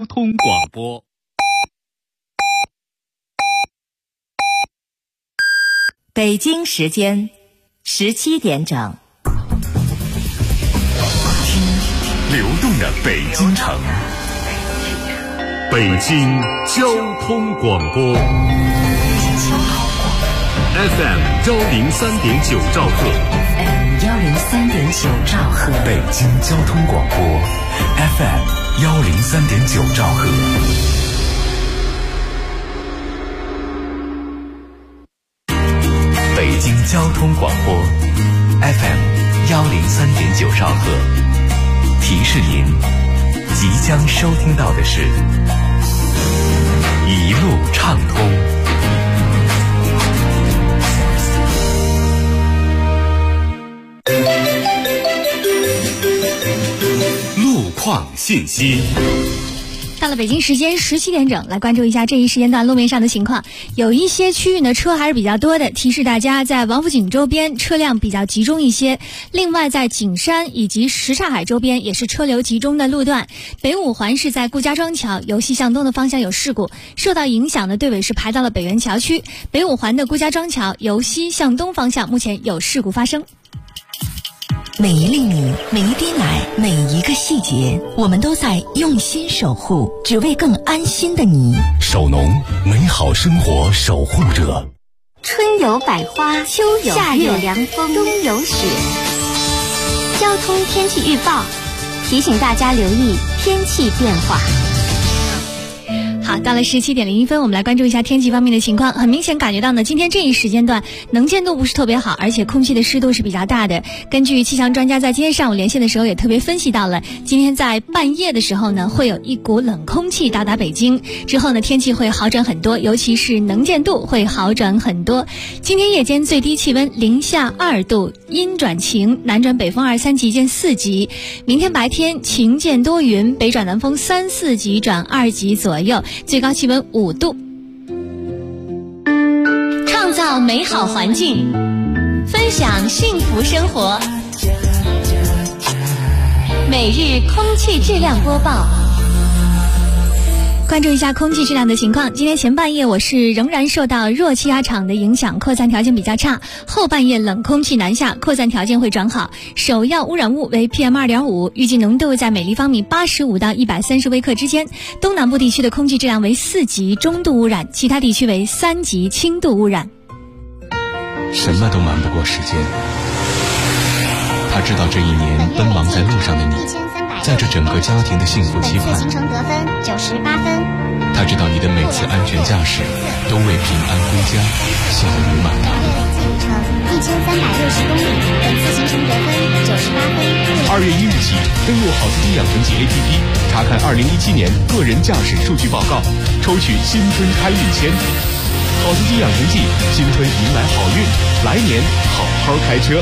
通广播。 北京时间17点整。 听流动的北京城，北京交通广播 FM 103.9兆赫 103.9兆赫， 北京交通广播 FM 103.9兆赫。北京交通广播 FM 103.9兆赫，提示您即将收听到的是一路畅通。路况信息。 到了北京时间17点整，来关注一下这一时间段路面上的情况。有一些区域呢车还是比较多的，提示大家在王府井周边车辆比较集中一些。另外在景山以及什刹海周边也是车流集中的路段。北五环是在顾家庄桥由西向东的方向有事故，受到影响的队尾是排到了北园桥区。北五环的顾家庄桥由西向东方向目前有事故发生。 每一粒米，每一滴奶，每一个细节，我们都在用心守护，只为更安心的你。 守农，美好生活守护者。 春有百花，秋有夏有凉风，冬有雪。交通天气预报提醒大家留意天气变化。 好，到了17点01分，我们来关注一下天气方面的情况。很明显感觉到呢，今天这一时间段能见度不是特别好，而且空气的湿度是比较大的。根据气象专家在今天上午连线的时候也特别分析到了，今天在半夜的时候呢，会有一股冷空气到达北京，之后呢天气会好转很多，尤其是能见度会好转很多。今天夜间最低气温零下2度，阴转晴，南转北风2、3级见4级。明天白天晴见多云，北转南风3、4级转2级左右，最高气温5度。创造美好环境，分享幸福生活。每日空气质量播报。关注一下空气质量的情况。今天前半夜我市仍然受到弱气压场的影响，扩散条件比较差。后半夜冷空气南下，扩散条件会转好。首要污染物为 PM2.5， 预计浓度在每立方米85到130微克之间。东南部地区的空气质量为4级中度污染，其他地区为3级轻度污染。 什么都瞒不过时间。他知道这一年奔忙在路上的你，在这整个家庭的幸福期盼。 行程得分98分。 他知道你的每次安全驾驶都为平安归家献于满堂。 路程1360公里，本次行程得分98分。 2月1日起，登录好司机养成记 APP， 查看2017年个人驾驶数据报告，抽取新春开运签。好司机养成记，新春迎来好运，来年好好开车。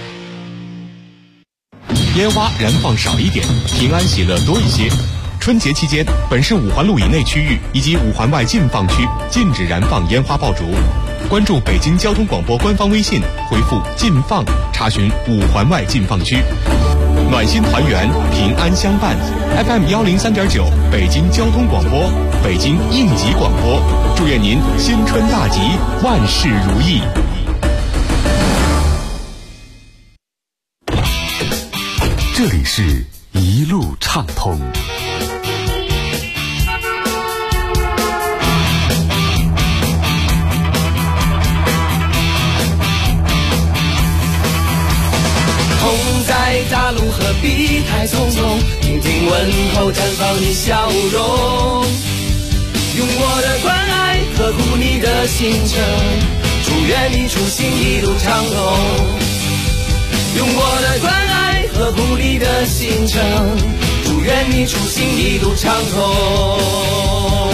烟花燃放少一点，平安喜乐多一些。春节期间，本市5环路以内区域以及5环外禁放区禁止燃放烟花爆竹。关注北京交通广播官方微信，回复禁放查询5环外禁放区。暖心团圆，平安相伴。FM 103.9，北京交通广播，北京应急广播，祝愿您新春大吉，万事如意。 这里是一路畅通。 风在大路何必太匆匆，听听问候绽放你笑容，用我的关爱呵护你的行程，祝愿你出行一路畅通。用我的关爱呵护你的行程，祝愿你出行一路畅通。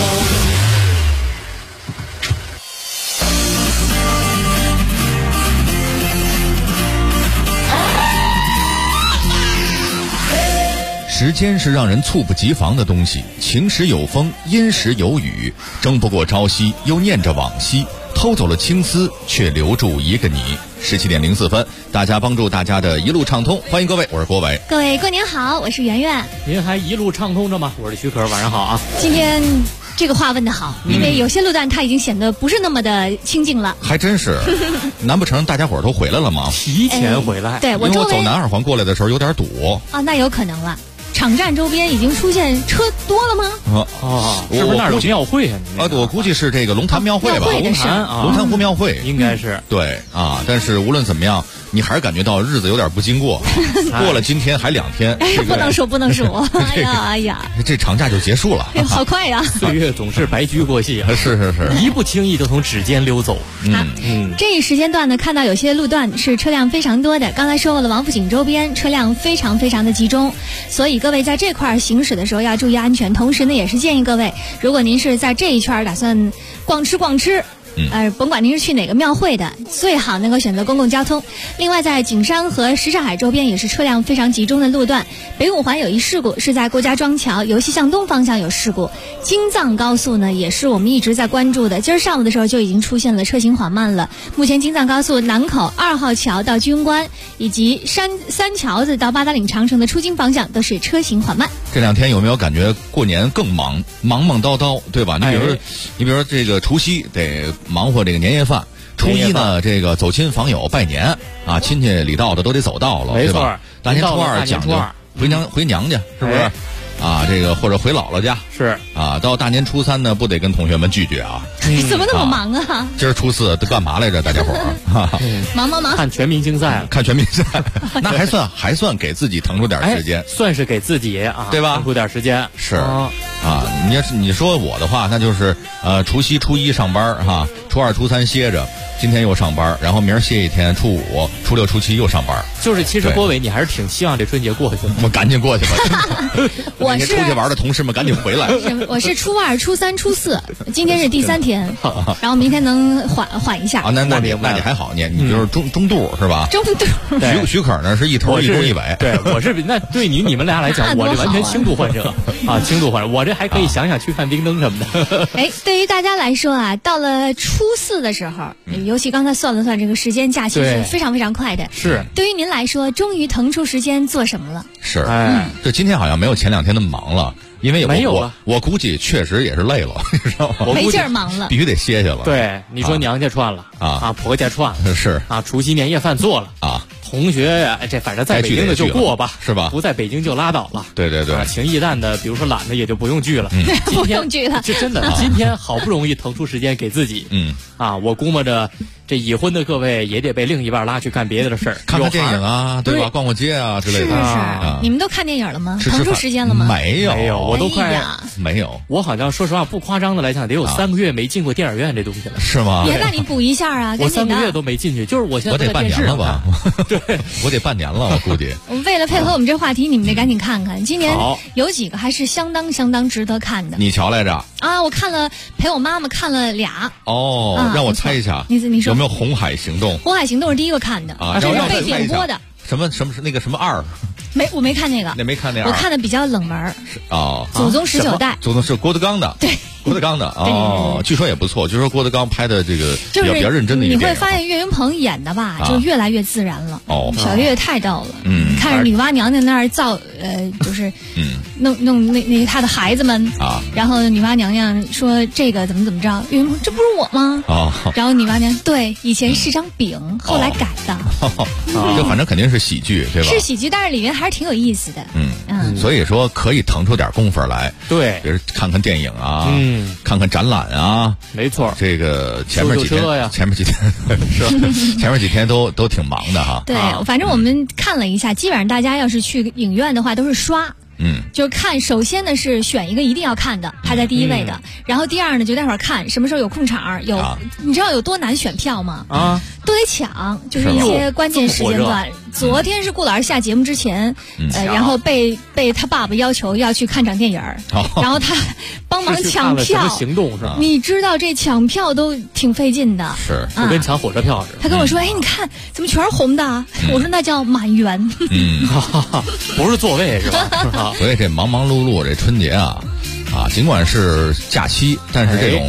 时间是让人猝不及防的东西，晴时有风，阴时有雨，争不过朝夕，又念着往昔。 偷走了青丝，却留住一个你。17:04，大家帮助大家的一路畅通，欢迎各位，我是郭伟。 各位过年好，我是圆圆。 您还一路畅通着吗？我是徐可，晚上好啊。 今天这个话问得好，因为有些路段它已经显得不是那么的清静了。 还真是，难不成大家伙儿都回来了吗？ 提前回来。 对， 因为我走南二环过来的时候有点堵啊，那有可能了。场站周边已经出现车多了吗？ 是不是那儿有庙会啊？ 我估计是这个龙潭庙会吧， 龙潭湖庙会应该是对啊。但是无论怎么样，你还是感觉到日子有点不经过，过了今天还2天， 不能说，哎呀， 这长假就结束了， 好快呀！ 岁月总是白驹过隙啊， 是， 一不经意就从指尖溜走。 这一时间段呢，看到有些路段是车辆非常多的。刚才说过了，王府井周边车辆非常的集中，所以各位在这块行驶的时候要注意安全。同时呢，也是建议各位，如果您是在这一圈打算逛吃，甭管您是去哪个庙会的，最好能够选择公共交通。另外，在景山和什刹海周边也是车辆非常集中的路段。北五环有一事故，是在郭家庄桥由西向东方向有事故。京藏高速呢，也是我们一直在关注的，今儿上午的时候就已经出现了车行缓慢了。目前京藏高速南口2号桥到军官以及三桥子到八达岭长城的出京方向都是车行缓慢。 这2天有没有感觉过年更忙叨叨，对吧？你比如说这个除夕得忙活这个年夜饭，初一呢这个走亲访友拜年啊，亲戚礼道的都得走到了，对吧？大年初二讲究回娘家，是不是？啊，这个或者回姥姥家是啊，到大年初3呢，不得跟同学们聚聚啊？ 怎么那么忙啊？ 今儿初4都干嘛来着？大家伙儿忙， 看全明星赛， 那还算给自己腾出点时间， 算是给自己啊， 对吧？ 腾出点时间是啊。你说我的话，那就是除夕初1上班哈，初2初3歇着，今天又上班，然后明儿歇1天，初5、初6、初7又上班。 就是其实郭伟，你还是挺希望这春节过去的。 我赶紧过去吧。 我是出去玩的同事们赶紧回来。 我是初2、初3、初4，今天是第3天，然后明天能缓一下。 啊，那你还好，你就是中度是吧？ 中度。 徐可呢是一头一中一尾。 对，我是那对你们俩来讲，我这完全轻度患者啊，轻度患者。我这还可以想去看冰灯什么的。 对于大家来说啊，到了初4的时候，尤其刚才算了算这个时间，假期是非常快的。 是。 对于您来说，终于腾出时间做什么了？ 是。这今天好像没有前2天那么忙了。因为没有了， 我估计确实也是累了，你知道吗？ 没劲儿忙了， 必须得歇歇了。 对，你说娘家串了婆家串了， 是啊，除夕年夜饭做了啊，同学这反正在北京的就过吧， 是吧？ 不在北京就拉倒了。 对， 情谊淡的，比如说懒的也就不用聚了， 不用聚了。 这真的，今天好不容易腾出时间给自己，我估摸着。这已婚的各位也得被另一半拉去干别的事儿， 看电影啊，对吧？逛街啊之类的。 是，你们都看电影了吗？腾出时间了吗？ 没有， 我都快没有。 我好像说实话不夸张的来讲，得有3个月没进过电影院这东西了。 是吗？ 那你补一下啊！ 我3个月都没进去，就是我现在得半年了吧？对，我得半年了，我估计。 为了配合我们这话题，你们得赶紧看看，今年有几个还是相当值得看的。 你瞧来着啊！我看了，陪我妈妈看了俩。 让我猜一下， 你说有没有红海行动？ 红海行动是第一个看的，这是被点播的。 什么是那个什么2？ 我没看那个。 那没看那2。 我看的比较冷门。祖宗19代。 祖宗是郭德纲的。 对。 郭德纲的据说也不错，据说郭德纲拍的这个比较认真的一个电影。 你会发现岳云鹏演的吧，就越来越自然了。小岳太逗了。看着女娲娘娘那儿造就是弄那他的孩子们啊，然后女娲娘娘说这个怎么着，岳云鹏这不是我吗？然后女娲娘对，以前是张饼，后来改的。 这反正肯定是喜剧，对吧？ 是喜剧，但是里面还是挺有意思的。 所以说可以腾出点功夫来， 对， 比如看看电影啊，看看展览啊， 没错。 这个前面几天都挺忙的哈。 对，反正我们看了一下，基本上大家要是去影院的话，都是刷。就是看，首先呢是选一个一定要看的，排在第一位的。然后第二呢，就待会儿看什么时候有空场，你知道有多难选票吗？都得抢，就是一些关键时间段。昨天是顾老师下节目之前，然后被他爸爸要求要去看场电影，然后他帮忙抢票。 行动是吧？ 你知道这抢票都挺费劲的， 是就跟抢火车票似的。 他跟我说：“你看怎么全是红的？”我说：“那叫满员。” 不是座位是吧？ 所以这忙忙碌碌这春节啊，尽管是假期，但是这种疲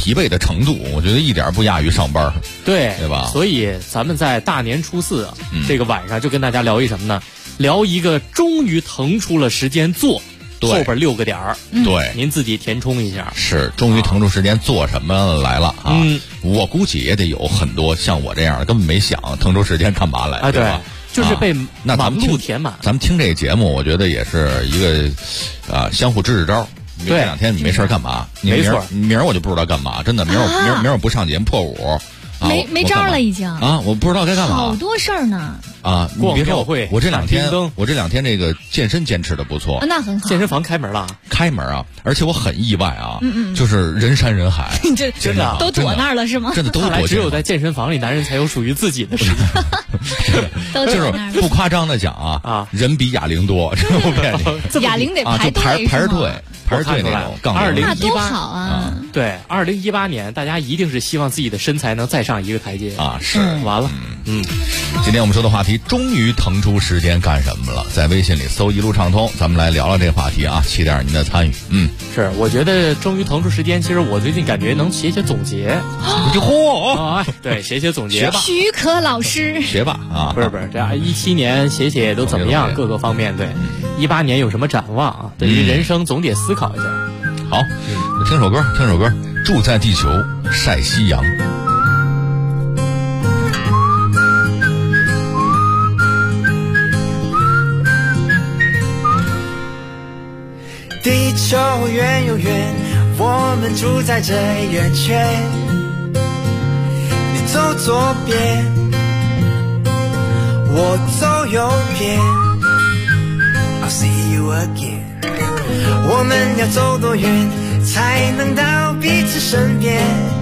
疲惫的程度，我觉得一点不亚于上班， 对吧？ 所以咱们在大年初4这个晚上就跟大家聊一什么呢？聊一个终于腾出了时间做。后边6个点儿， 对， 您自己填充一下。 是，终于腾出时间做什么来了啊？我估计也得有很多像我这样的根本没想腾出时间干嘛来，对吧？ 就是被忙碌填满。 咱们听这个节目，我觉得也是一个相互支支招。这2天你没事干嘛？ 没错， 明儿我就不知道干嘛，真的，明儿我不上节目破5。 没招了已经啊！我不知道该干嘛， 好多事儿呢啊！ 逛庙会， 我这两天这个健身坚持的不错， 那很好。 健身房开门了， 而且我很意外啊，就是人山人海， 这真的都躲那儿了是吗？ 真的都躲。 只有在健身房里，男人才有属于自己的时间。 就是不夸张的讲啊，人比哑铃多，我骗你。哑铃得排着队。排着队那种杠铃， 那多好啊！ 对，2018年大家一定是希望自己的身材能再上一个台阶啊！是， 完了， 今天我们说的话题，终于腾出时间干什么了？在微信里搜一路畅通，咱们来聊聊这个话题啊！期待您的参与。 是，我觉得终于腾出时间，其实我最近感觉能写总结。对，写总结吧。 许可老师， 学吧啊！ 不是，这17年写都怎么样？各个方面对，18年有什么展望啊？对于人生总得思考一下。 好，听首歌，住在地球晒夕阳。 地球圆又圆，我们住在这圆圈。你走左边，我走右边。I'll see you again。我们要走多远才能到彼此身边？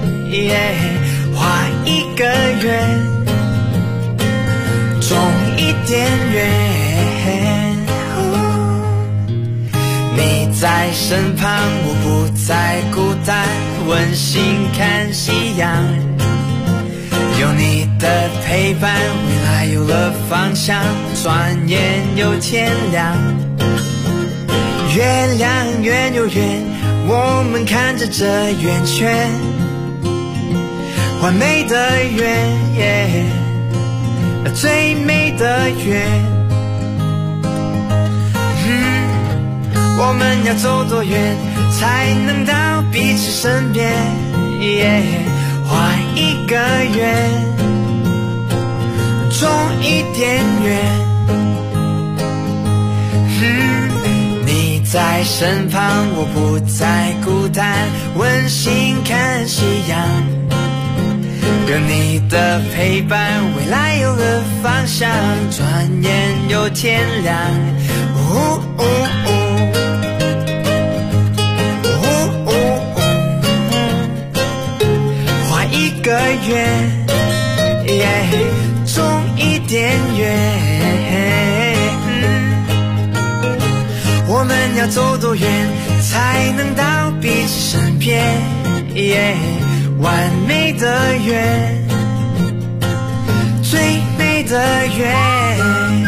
画一个圆，种一点缘。你在身旁，我不再孤单，温馨看夕阳。有你的陪伴，未来有了方向，转眼又天亮。月亮圆又圆，我们看着这圆圈，完美的圆，最美的圆。我们要走多远才能到彼此身边？画一个圆，种一点缘。你在身旁，我不再孤单，温馨看夕阳。有你的陪伴，未来有了方向，转眼又天亮。画一个圆，种一点缘。我们要走多远才能到彼此身边？完美的缘，最美的缘。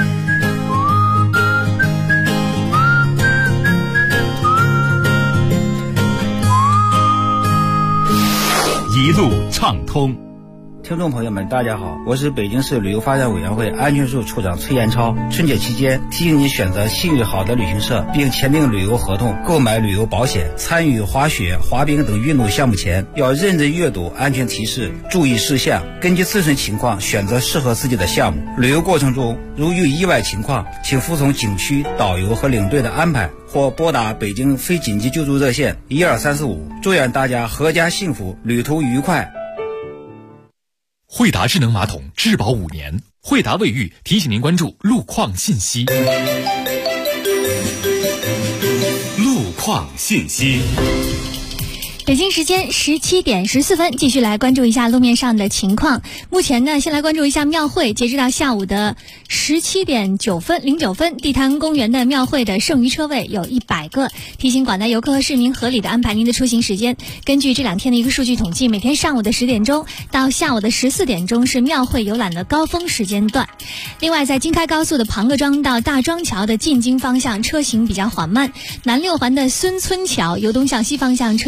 一路畅通。 听众朋友们大家好，我是北京市旅游发展委员会安全处处长崔延超。春节期间提醒你选择信誉好的旅行社，并签订旅游合同，购买旅游保险。参与滑雪、滑冰等运动项目前要认真阅读安全提示，注意事项，根据自身情况选择适合自己的项目。旅游过程中如遇意外情况，请服从景区导游和领队的安排，或拨打北京非紧急救助热线12345。祝愿大家阖家幸福，旅途愉快。 惠达智能马桶质保5年，惠达卫浴提醒您关注路况信息。 路况信息。 北京时间17点14分，继续来关注一下路面上的情况。目前呢，先来关注一下庙会。截止到下午的17点09分，地坛公园的庙会的剩余车位有100个。提醒广大游客和市民合理的安排您的出行时间。根据这2天的一个数据统计，每天上午的10点钟到下午的14点钟是庙会游览的高峰时间段。另外，在京开高速的庞各庄到大庄桥的进京方向车行比较缓慢，南6环的孙村桥由东向西方向车行不畅。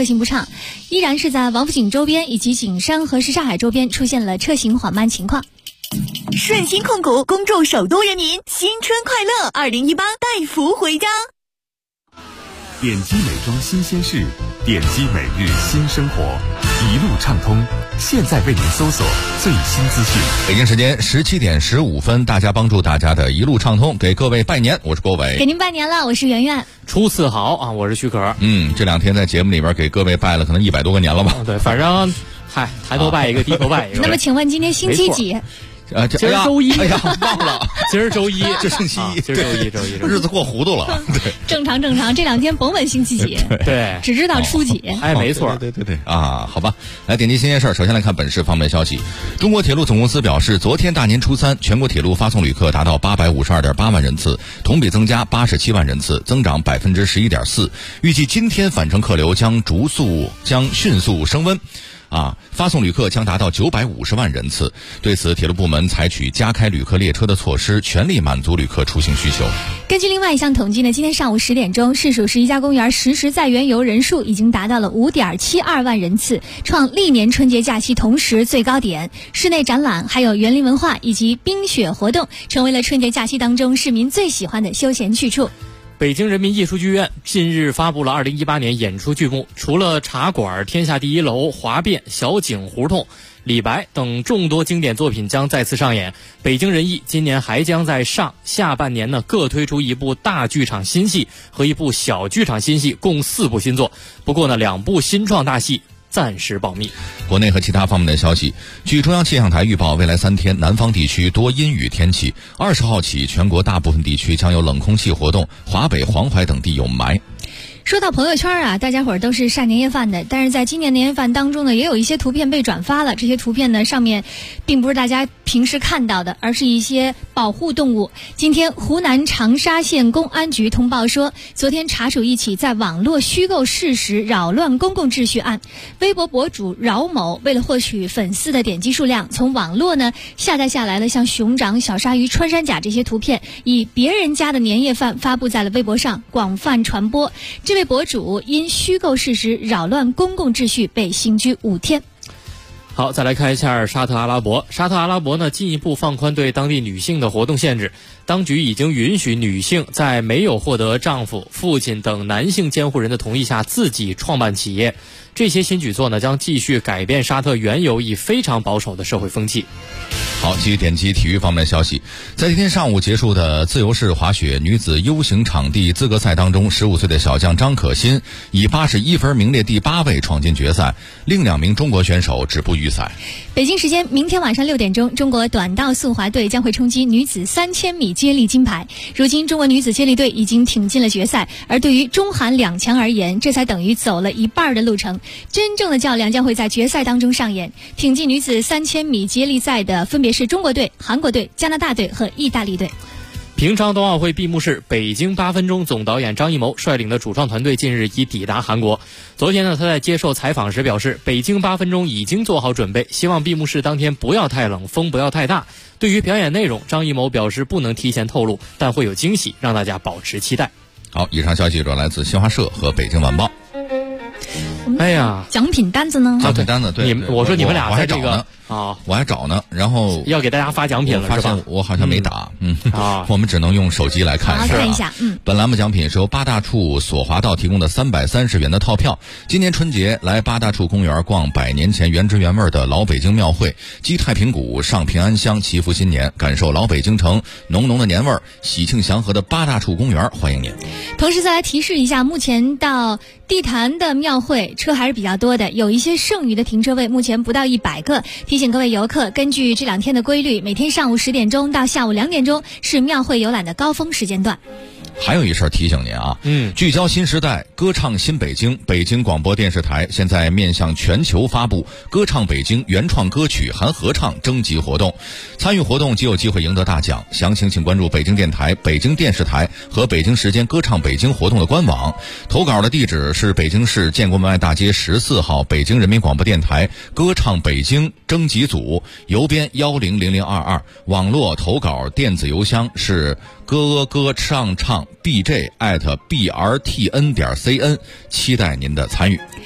依然是在王府井周边以及景山和什刹海周边出现了车行缓慢情况。 顺鑫控股恭祝首都人民新春快乐，2018带福回家。 点击美妆新鲜事，点击每日新生活，一路畅通。现在为您搜索最新资讯。 北京时间17点15分，大家帮助大家的一路畅通，给各位拜年，我是郭伟。 给您拜年了，我是圆圆。 初次好啊，我是许可。 这2天在节目里边给各位拜了可能100多个年了吧？ 对，反正抬头拜一个，低头拜一个。 那么请问今天星期几？ 今儿周一， 哎呀，忘了， 今儿周一， 这星期一， 今儿周一， 日子过糊涂了。对， 正常，这2天甭问星期几， 对， 只知道初几。 哎，没错， 对啊，好吧，来点击新鲜事儿。首先来看本市方面消息，中国铁路总公司表示，昨天大年初3，全国铁路发送旅客达到852.8万人次，同比增加87万人次，增长11.4%。预计今天返程客流将迅速升温。发送旅客将达到950万人次。对此，铁路部门采取加开旅客列车的措施，全力满足旅客出行需求。 根据另外一项统计呢，今天上午10点钟，市属11家公园实时在园游人数已经达到了5.72万人次，创历年春节假期同时最高点。室内展览、还有园林文化以及冰雪活动，成为了春节假期当中市民最喜欢的休闲去处。 北京人民艺术剧院近日发布了2018年演出剧目，除了茶馆、天下第一楼、华变、小景胡同、李白等众多经典作品将再次上演，北京人艺今年还将在下半年呢各推出一部大剧场新戏和一部小剧场新戏，共4部新作。不过呢，2部新创大戏暂时保密。 国内和其他方面的消息，据中央气象台预报，未来3天南方地区多阴雨天气，20号起全国大部分地区将有冷空气活动，华北、黄淮等地有霾。 说到朋友圈啊，大家伙儿都是晒年夜饭的，但是在今年年夜饭当中呢，也有一些图片被转发了。这些图片呢，上面并不是大家平时看到的，而是一些保护动物。今天，湖南长沙县公安局通报说，昨天查处一起在网络虚构事实、扰乱公共秩序案。微博博主饶某为了获取粉丝的点击数量，从网络呢下载下来了像熊掌、小鲨鱼、穿山甲这些图片，以别人家的年夜饭发布在了微博上，广泛传播。这位博主因虚构事实扰乱公共秩序被刑拘5天。 好，再来看一下沙特阿拉伯。沙特阿拉伯呢进一步放宽对当地女性的活动限制，当局已经允许女性在没有获得丈夫、父亲等男性监护人的同意下自己创办企业。这些新举措呢将继续改变沙特原有以非常保守的社会风气。 好，继续点击体育方面的消息。在今天上午结束的自由式滑雪女子 U 型场地资格赛当中，15岁的小将张可欣以81分名列第8位闯进决赛，另2名中国选手止步预赛。 北京时间明天晚上6点钟，中国短道速滑队将会冲击女子3000米接力金牌。如今中国女子接力队已经挺进了决赛，而对于中韩2强而言，这才等于走了一半的路程。真正的较量将会在决赛当中上演。挺进女子3000米接力赛的分别是中国队、韩国队、加拿大队和意大利队。 平昌冬奥会闭幕式，北京8分钟总导演张艺谋率领的主创团队近日已抵达韩国。昨天呢，他在接受采访时表示，北京8分钟已经做好准备，希望闭幕式当天不要太冷，风不要太大。对于表演内容，张艺谋表示不能提前透露，但会有惊喜，让大家保持期待。 好，以上消息主要来自新华社和北京晚报。 哎呀， 奖品单子呢？ 奖品单子，对， 我说你们俩在这个我还找呢，然后要给大家发奖品了，是吧？ 我好像没打，我们只能用手机来看。 看一下， 本栏目奖品是由八大处索华道提供的330元的套票。今年春节来八大处公园逛100年前原汁原味的老北京庙会，击太平鼓，上平安香，祈福新年，感受老北京城浓浓的年味儿，喜庆祥和的八大处公园欢迎您。 同时再来提示一下，目前到地坛的庙会车还是比较多的，有一些剩余的停车位，目前不到100个。提醒各位游客，根据这2天的规律，每天上午10点钟到下午2点钟是庙会游览的高峰时间段。 还有一事提醒您啊，聚焦新时代，歌唱新北京，北京广播电视台现在面向全球发布歌唱北京原创歌曲含合唱征集活动，参与活动即有机会赢得大奖。详情请关注北京电台、北京电视台和北京时间歌唱北京活动的官网。投稿的地址是北京市建国门外大街14号北京人民广播电台歌唱北京征集组，邮编100022，网络投稿电子邮箱是歌唱bj@brtn.cn， 期待您的参与。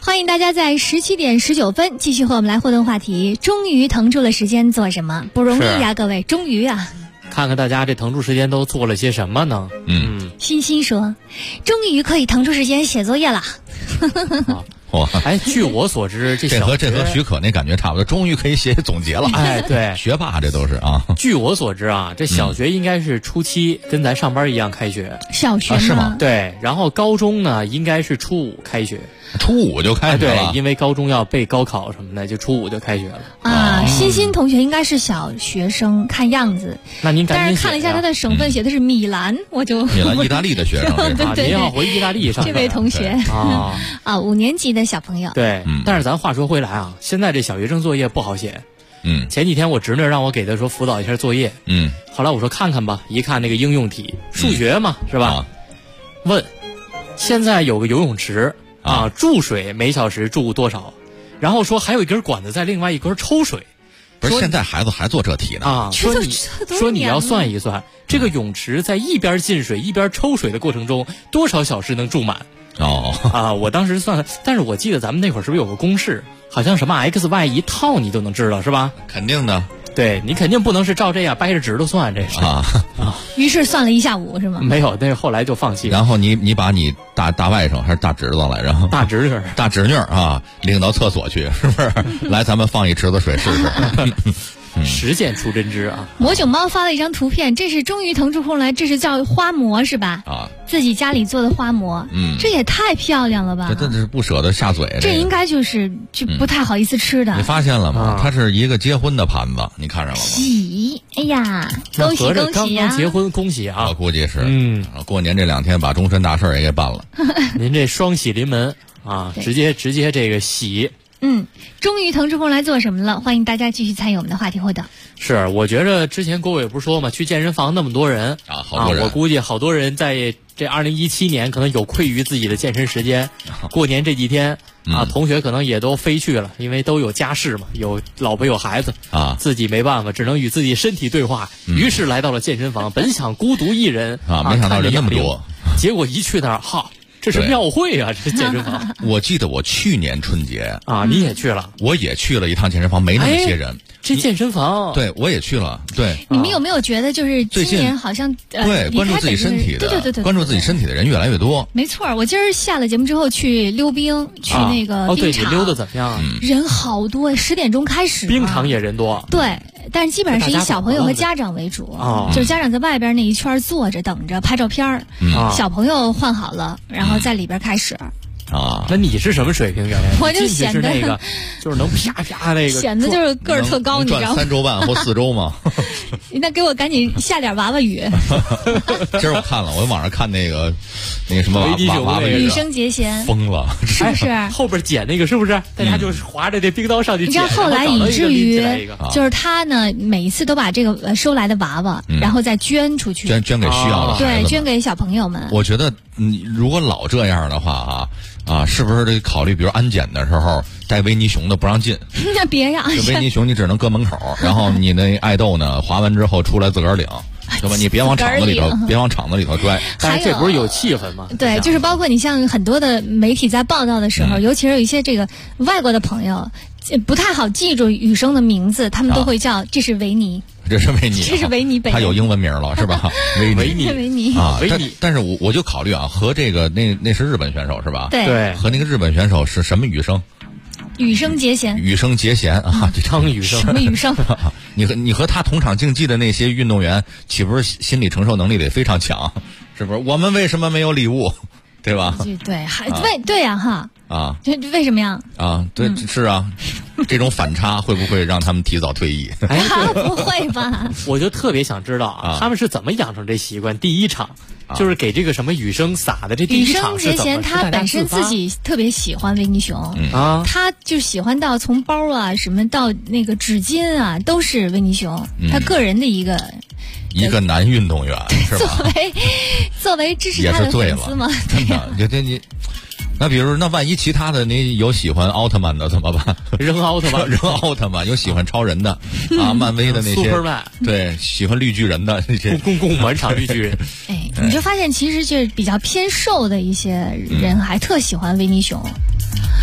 欢迎大家在17点19分继续和我们来互动话题。终于腾出了时间做什么？不容易呀，各位，终于啊！ 看看大家这腾出时间都做了些什么呢？ 欣欣说，终于可以腾出时间写作业了。 哎，据我所知， 这和许可那感觉差不多，终于可以写总结了。 哎，对， 学霸这都是啊。 据我所知啊，这小学应该是初7，跟咱上班一样开学。 小学是吗？ 对，然后高中呢，应该是初5开学。 初5就开学了， 对，因为高中要备高考什么的，就初5就开学了。 啊，欣欣同学应该是小学生，看样子。 那您赶紧写。 但是看了一下他的省份，写的是米兰，我就米兰意大利的学生， 对， 您要回意大利上这位同学啊，5年级的小朋友。 对，但是咱话说回来啊，现在这小学生作业不好写。前几天我侄女让我给她说辅导一下作业。后来我说看看吧，一看那个应用题，数学嘛，是吧？问，现在有个游泳池。注水每小时注多少？然后说还有一根管子在另外一根抽水。 不是，现在孩子还做这题呢啊！说你要算一算，这个泳池在一边进水一边抽水的过程中，多少小时能注满？我当时算，但是我记得咱们那会儿是不是有个公式？好像什么 x、y 一套你都能知道是吧？ 肯定的。 对，你肯定不能是照这样掰着指头算，这是于是算了一下午是吗？ 没有，那后来就放弃了。 然后你把你大外甥还是大侄子来，然后大侄女啊领到厕所去，是不是？来，咱们放一池子水试试。 实践出真知啊！ 魔囧猫发了一张图片，这是终于腾出空来，这是叫花馍是吧？自己家里做的花馍，这也太漂亮了吧！ 这是不舍得下嘴， 这应该就不太好意思吃的。 你发现了吗？它是一个结婚的盘子，你看上了吗？ 喜，哎呀，恭喜恭喜呀！ 刚结婚，恭喜啊！ 我估计是，过年这2天把终身大事也给办了。 您这双喜临门啊，直接这个喜。 终于腾出空来做什么了？欢迎大家继续参与我们的话题互动。 是，我觉着之前郭伟不是说嘛，去健身房那么多人好多人， 我估计好多人在这2017年可能有愧于自己的健身时间。过年这几天同学可能也都飞去了，因为都有家室嘛，有老婆有孩子自己没办法，只能与自己身体对话。于是来到了健身房，本想孤独一人没想到人那么多， 结果一去那儿这是庙会啊！这是健身房。 我记得我去年春节你也去了， 我也去了一趟健身房，没那么些人。 这健身房， 对我也去了。对， 你们有没有觉得就是今年好像关注自己身体的， 对， 关注自己身体的人越来越多。 没错，我今儿下了节目之后去溜冰，去那个冰场。 对，你溜的怎么样？ 人好多，10点钟开始。 冰场也人多。 对，但是基本上是以小朋友和家长为主，就是家长在外边那一圈坐着等着拍照片小朋友换好了，然后在里边开始。 那你是什么水平？原来我就显得那个，就是能啪那个， 显得就是个儿特高，你知道吗？ 3周半或4周吗？ 那给我赶紧下点娃娃语。 今儿我看了，我网上看那个什么娃娃语， 羽生结弦疯了， 是不是？ 后边捡那个是不是？大家就是划着这冰刀上去捡。 你知道后来以至于，就是他呢，每一次都把这个收来的娃娃，然后再捐出去， 捐给需要的孩子， 对，捐给小朋友们。 我觉得，如果老这样的话是不是得考虑，比如安检的时候带维尼熊的不让进？ 那别让。 维尼熊你只能搁门口，然后你那爱豆呢，划完之后出来自个儿领，对吧？你别往厂子里头拽。 但是这不是有气氛吗？ 对，就是包括你像很多的媒体在报道的时候，尤其是有一些这个外国的朋友不太好记住羽生的名字，他们都会叫这是维尼。 这是维尼， 这是维尼本人， 他有英文名了是吧？维尼但是我就考虑和这个那是日本选手是吧？ 对， 和那个日本选手是什么羽生？ 羽生结弦。 羽生结弦张羽生什么羽生？ 你和他同场竞技的那些运动员，岂不是心理承受能力得非常强？是不是？我们为什么没有礼物？对吧？ 对，对呀哈。这为什么呀？ 对，是啊，这种反差会不会让他们提早退役？ 不会吧？ 我就特别想知道他们是怎么养成这习惯。第一场就是给这个什么羽生撒的，这第一场是怎么？羽生结弦他本身自己特别喜欢维尼熊他就喜欢到从包什么到那个纸巾都是维尼熊，他个人的一个男运动员是吧？ 作为支持他的粉丝嘛， 真的，你。那比如那万一其他的你有喜欢奥特曼的怎么办？ 扔奥特曼， 有喜欢超人的漫威的那些 Superman， 对，喜欢绿巨人的那些共满场绿巨人。 你就发现其实就是比较偏瘦的一些人还特喜欢维尼熊。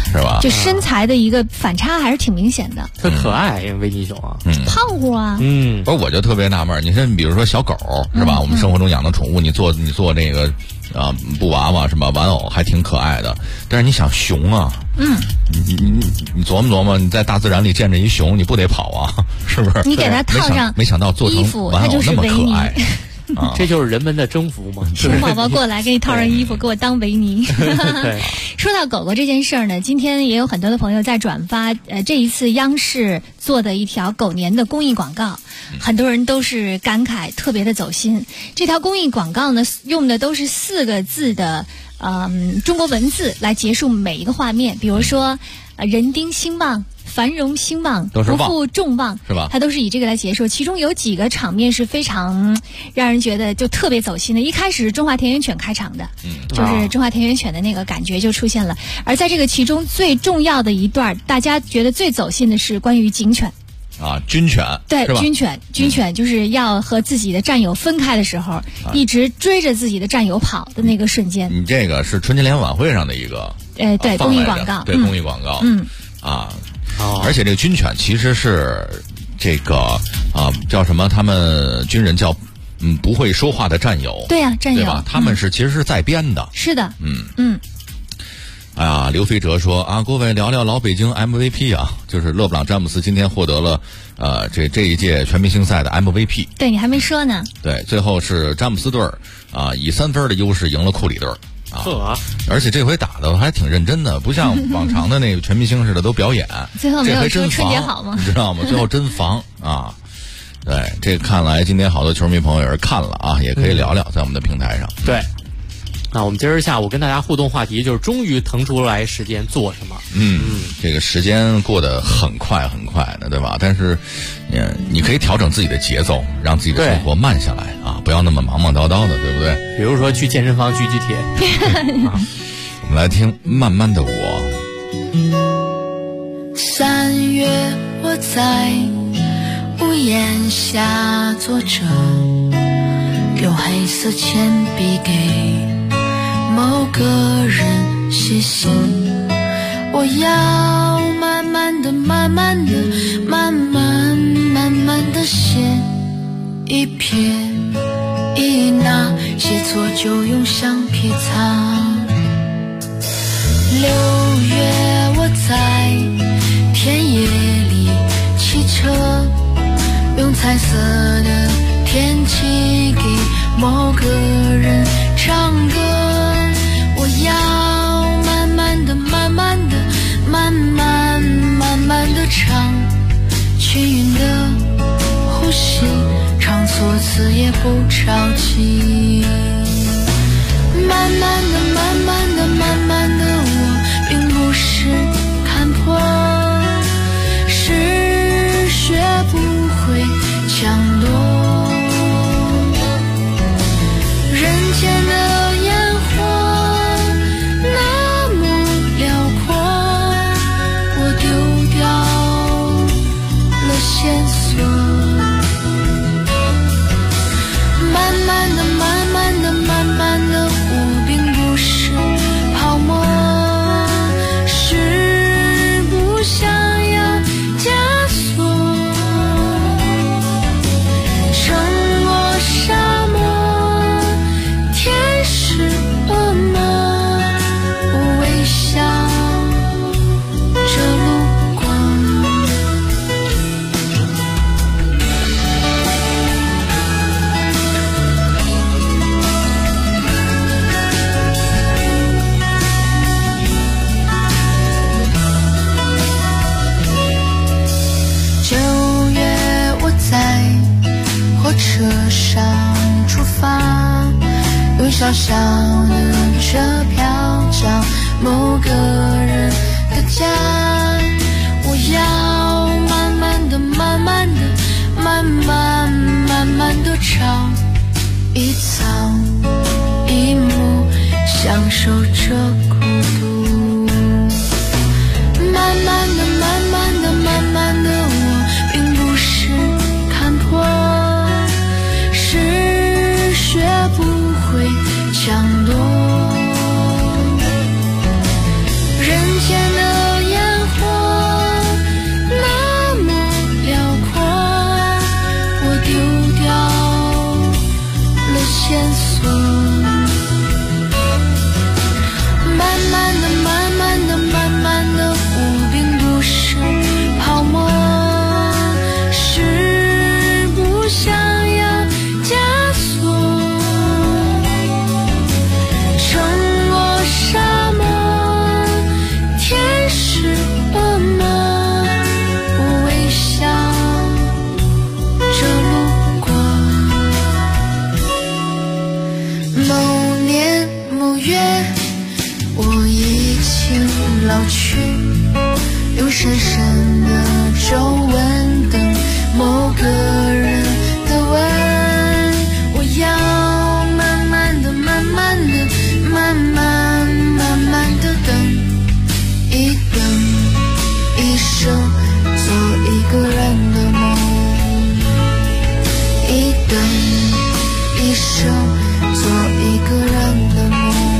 是吧？ 就身材的一个反差还是挺明显的。 特可爱，维尼熊啊， 胖乎啊。 不是，我就特别纳闷，你说比如说小狗是吧？我们生活中养的宠物，你做这个布娃娃什么玩偶还挺可爱的，但是你想熊啊，你琢磨，你在大自然里见着一熊，你不得跑啊？是不是？ 你给它套上没想到做成玩偶那么可爱。 这就是人们的征服嘛！ 熊宝宝过来给你套上衣服，给我当维尼。说到狗狗这件事儿呢，今天也有很多的朋友在转发这一次央视做的一条狗年的公益广告，很多人都是感慨特别的走心。这条公益广告呢，用的都是4个字的中国文字来结束每一个画面，比如说人丁兴旺。繁荣兴旺，不负众望， 是吧？ 它都是以这个来结束。其中有几个场面是非常让人觉得就特别走心的。一开始是中华田园犬开场的，就是中华田园犬的那个感觉就出现了。而在这个其中最重要的一段，大家觉得最走心的是关于警犬。 军犬， 对，军犬就是要和自己的战友分开的时候，一直追着自己的战友跑的那个瞬间。 你这个是春节联欢晚会上的一个， 对，公益广告， 对，公益广告，而且这个军犬其实是这个叫什么？他们军人叫不会说话的战友， 对呀，战友， 对吧？他们其实是在编的， 是的， 哎呀，刘飞哲说各位聊聊老北京 MVP 啊，就是勒布朗詹姆斯今天获得了这一届全明星赛的 MVP。 对，你还没说呢。 对，最后是詹姆斯队以3分的优势赢了库里队。而且这回打的还挺认真的，不像往常的那个全明星似的都表演。 最后没有说春节好吗？ 你知道吗？最后真防啊！对，这看来今天好多球迷朋友也是看了啊，也可以聊聊在我们的平台上。 对。那我们今儿下午跟大家互动话题就是终于腾出来时间做什么？ 这个时间过得很快很快的，对吧？但是，你可以调整自己的节奏，让自己的生活慢下来啊，不要那么忙忙叨叨的，对不对？ 比如说去健身房举举铁。 我们来听《慢慢的我》。 3月，我在屋檐下坐着，用黑色铅笔给某个人写信，我要慢慢的、慢慢的、慢慢的写一撇一捺，写错就用橡皮擦。6月，我在田野里骑车，用彩色的天气给某个人唱歌。我要慢慢的、慢慢的、慢慢的唱，均匀的呼吸，唱错字也不着急。慢慢的、慢慢的、慢慢的，我并不是看破，是学不会强夺。人间的烟火那么辽阔，我丢掉了线索。慢慢的、慢慢的、慢慢的，我并不是泡沫，是不想要枷锁，胜过沙漠，天使恶魔，我微笑着路过。9月，我在火车上出发，用小小的车票找某个人的家。我要慢慢的、慢慢的、慢慢的找一草一木，享受着孤独。慢慢的、慢慢的、慢慢的，我并不是看破，是学不会强夺。人间用深深的皱纹等某个人的吻。我要慢慢的慢慢的慢慢慢慢的等，一等一生做一个人的梦，一等一生做一个人的梦。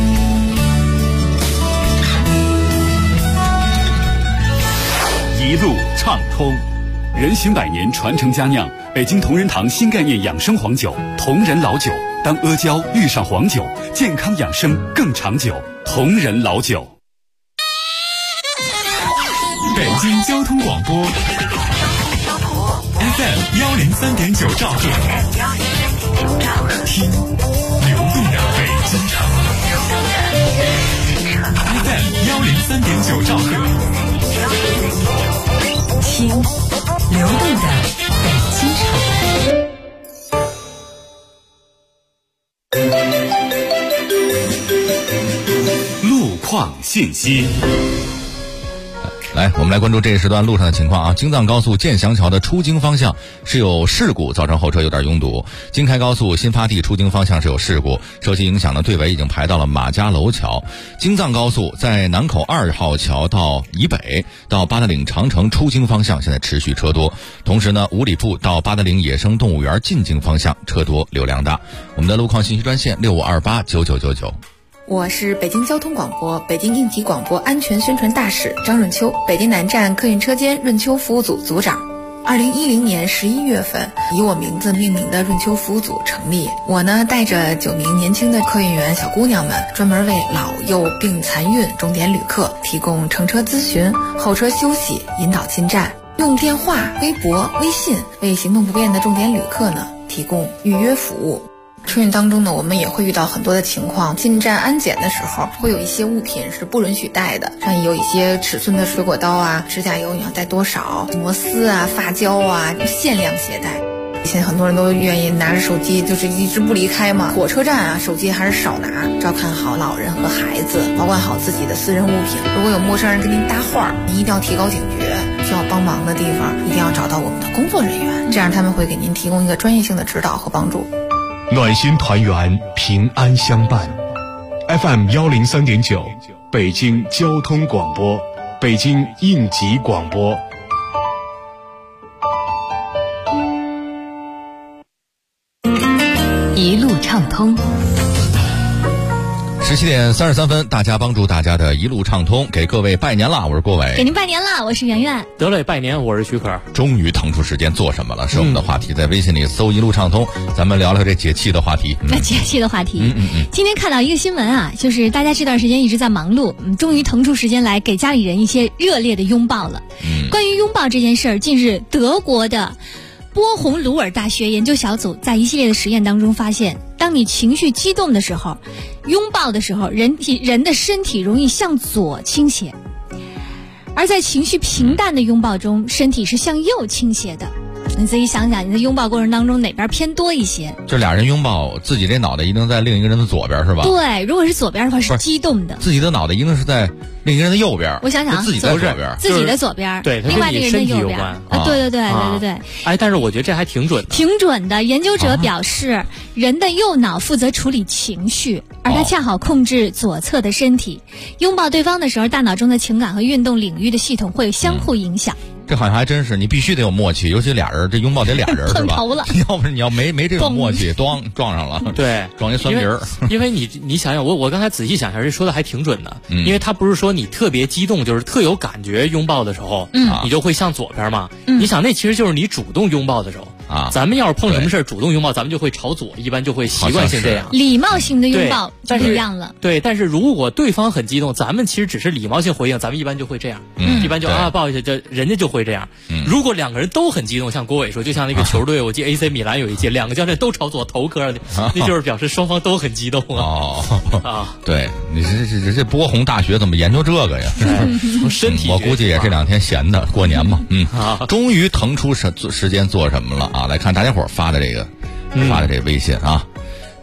一路畅通，人行百年，传承佳酿，北京同仁堂新概念养生黄酒，同仁老酒。当阿胶遇上黄酒，健康养生更长久。同仁老酒。 北京交通广播 FM 103.9兆赫，听流动的北京城。FM 103.9兆赫， 听流动的北京城。 路况信息。 来，我们来关注这一时段路上的情况啊。京藏高速建祥桥的出京方向是有事故，造成后车有点拥堵。京开高速新发地出京方向是有事故，受其影响呢，队尾已经排到了马家楼桥。京藏高速在南口2号桥到以北到八达岭长城出京方向现在持续车多，同时呢，五里铺到八达岭野生动物园进京方向车多流量大。我们的路况信息专线65289999。 我是北京交通广播北京应急广播安全宣传大使张润秋，北京南站客运车间润秋服务组组长。2010年11月份，以我名字命名的润秋服务组成立。我呢，带着9名年轻的客运员小姑娘们，专门为老幼病残孕重点旅客提供乘车咨询、候车休息、引导进站，用电话、微博、微信为行动不便的重点旅客呢提供预约服务。春运当中呢，我们也会遇到很多的情况，进站安检的时候会有一些物品是不允许带的，像有一些尺寸的水果刀啊、指甲油你要带多少、摩丝啊、发胶啊，限量携带。现在很多人都愿意拿着手机就是一直不离开嘛，火车站啊手机还是少拿，照看好老人和孩子，保管好自己的私人物品。如果有陌生人跟您搭话，您一定要提高警觉，需要帮忙的地方一定要找到我们的工作人员，这样他们会给您提供一个专业性的指导和帮助。 暖心团圆，平安相伴。FM 103.9，北京交通广播，北京应急广播。 一路畅通。 17点33分，大家帮助大家的一路畅通，给各位拜年啦！我是郭伟， 给您拜年啦！我是圆圆。 得嘞，拜年！我是徐可。 终于腾出时间做什么了？是我们的话题，在微信里搜一路畅通，咱们聊聊这解气的话题。 解气的话题。今天看到一个新闻啊，就是大家这段时间一直在忙碌，终于腾出时间来给家里人一些热烈的拥抱了。关于拥抱这件事儿，近日德国的波鸿鲁尔大学研究小组在一系列的实验当中发现，当你情绪激动的时候，拥抱的时候，人的身体容易向左倾斜，而在情绪平淡的拥抱中，身体是向右倾斜的。你自己想想，你在拥抱过程当中哪边偏多一些？ 就俩人拥抱，自己这脑袋一定在另一个人的左边，是吧？ 对，如果是左边的话是激动的， 自己的脑袋一定是在另一个人的右边。 我想想， 自己在左边， 自己的左边， 对， 另外那个人的右边。对。 哎，但是我觉得这还挺准的。 挺准的。研究者表示，人的右脑负责处理情绪，而它恰好控制左侧的身体。拥抱对方的时候，大脑中的情感和运动领域的系统会有相互影响。 这好像还真是，你必须得有默契，尤其俩人，这拥抱得俩人是吧？ 头了， 要不然你要没这种默契，撞上了， 对， 撞一酸皮儿。 因为你想想，我刚才仔细想想，这说的还挺准的。因为他不是说你特别激动，就是特有感觉拥抱的时候，你就会向左边嘛。你想，那其实就是你主动拥抱的时候。咱们要是碰什么事主动拥抱，咱们就会朝左，一般就会习惯性这样。 礼貌性的拥抱就不一样了。 对，但是如果对方很激动，咱们其实只是礼貌性回应，咱们一般就会这样。一般就抱一下，就人家就会这样。如果两个人都很激动，像郭伟说，就像那个球队，我记得 AC 米兰有一届，两个教练都朝左头磕上去，那就是表示双方都很激动啊。 对，你这波鸿大学怎么研究这个呀？ 身体， 我估计也这2天闲的，过年嘛。终于腾出时间做什么了啊？来看大家伙发的这个微信啊。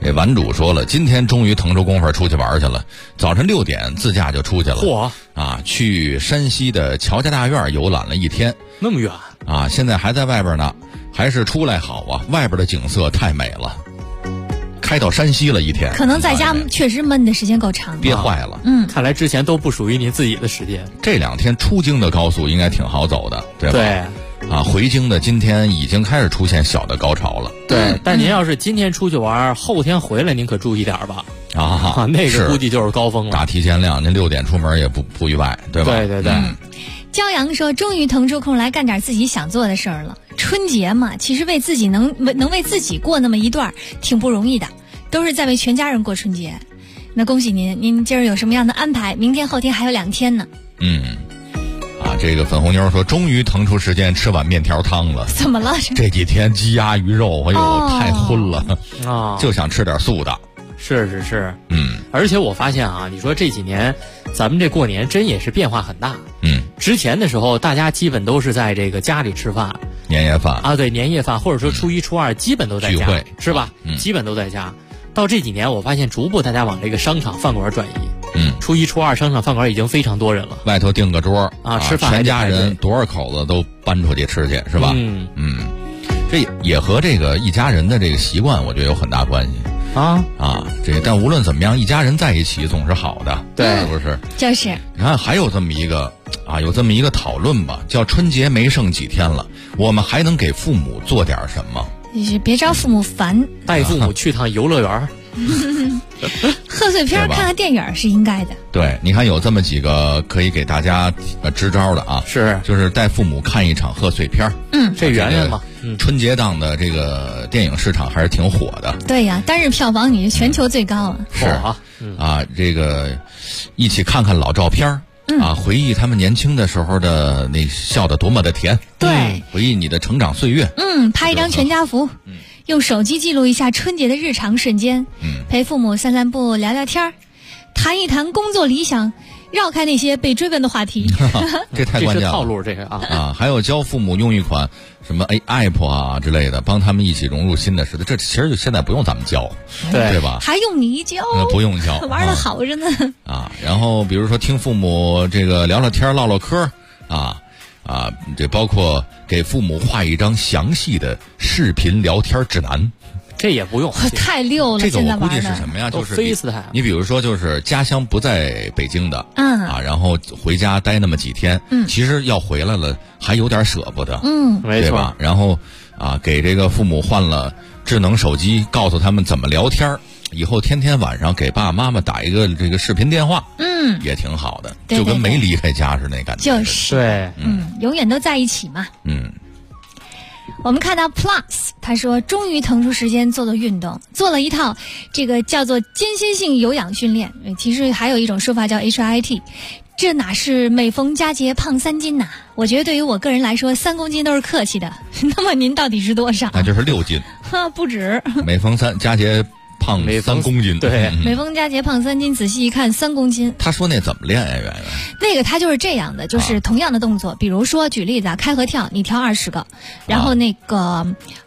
这玩主说了，今天终于腾出功夫出去玩去了，早晨6点自驾就出去了。 嚯！ 去山西的乔家大院游览了一天， 那么远啊！现在还在外边呢，还是出来好啊！外边的景色太美了。开到山西了一天， 可能在家确实闷的时间够长， 憋坏了。 看来之前都不属于您自己的时间。 这2天出京的高速应该挺好走的，对吧？ 对。 回京的今天已经开始出现小的高潮了。 对，但您要是今天出去玩，后天回来您可注意点吧。那个估计就是高峰了。 大提前量，您6点出门也不意外，对吧？ 对。 骄阳说：“终于腾出空来干点自己想做的事儿了。春节嘛，其实为自己能为自己过那么一段，挺不容易的，都是在为全家人过春节。那恭喜您今儿有什么样的安排？明天后天还有2天呢。” 这个粉红妞说，终于腾出时间吃碗面条汤了。 怎么了？ 这几天鸡鸭鱼肉，哎呦，太荤了就想吃点素的。 是。而且我发现你说这几年咱们这过年真也是变化很大。之前的时候大家基本都是在这个家里吃饭， 年夜饭对，年夜饭或者说初一初二基本都在家聚会， 是吧？基本都在家。到这几年我发现逐步大家往这个商场饭馆转移。初一初二商场饭馆已经非常多人了， 外头订个桌吃饭全家人多少口子都搬出去吃去，是吧？这也和这个一家人的这个习惯我觉得有很大关系但无论怎么样，一家人在一起总是好的， 对， 是不是？ 就是。 你看还有这么一个讨论吧，叫春节没剩几天了，我们还能给父母做点什么？ 就是别招父母烦， 带父母去趟游乐园。 贺岁片看看电影是应该的。 对，你看有这么几个可以给大家支招的就是带父母看一场贺岁片。 这圆圆嘛。 春节档的这个电影市场还是挺火的。 对呀，单日票房你是全球最高是这个一起看看老照片回忆他们年轻的时候的那笑得多么的甜。 对， 回忆你的成长岁月。 拍一张全家福。用手机记录一下春节的日常瞬间，陪父母散散步聊聊天，谈一谈工作理想，绕开那些被追问的话题。 这太关键了。 这是套路，这个还有教父母用一款什么app 之类的，帮他们一起融入新的时代。这其实现在不用咱们教，对吧？ 还用你教？ 不用教， 玩的好着呢。 然后比如说听父母这个聊聊天唠唠嗑这包括给父母画一张详细的视频聊天指南， 这也不用， 太溜了。 这个我估计是什么呀？就是你比如说，就是家乡不在北京的，然后回家待那么几天，其实要回来了还有点舍不得， 没错吧？然后给这个父母换了智能手机，告诉他们怎么聊天。以后天天晚上给爸爸妈妈打一个这个视频电话，也挺好的，就跟没离开家似的那感觉。 就是对， 永远都在一起嘛。我们看到 Plus 他说，终于腾出时间做运动，做了一套这个叫做间歇性有氧训练，其实还有一种说法叫 HIIT。这哪是每逢佳节胖3斤呐？我觉得对于我个人来说，3公斤都是客气的。那么您到底是多少？ 那就是6斤。 不止。 每逢佳节胖3公斤， 对， 每逢佳节胖3斤，仔细一看3公斤。 他说那怎么练呀，圆圆？ 那个他就是这样的，就是同样的动作，比如说举例子开合跳，你跳20个，然后那个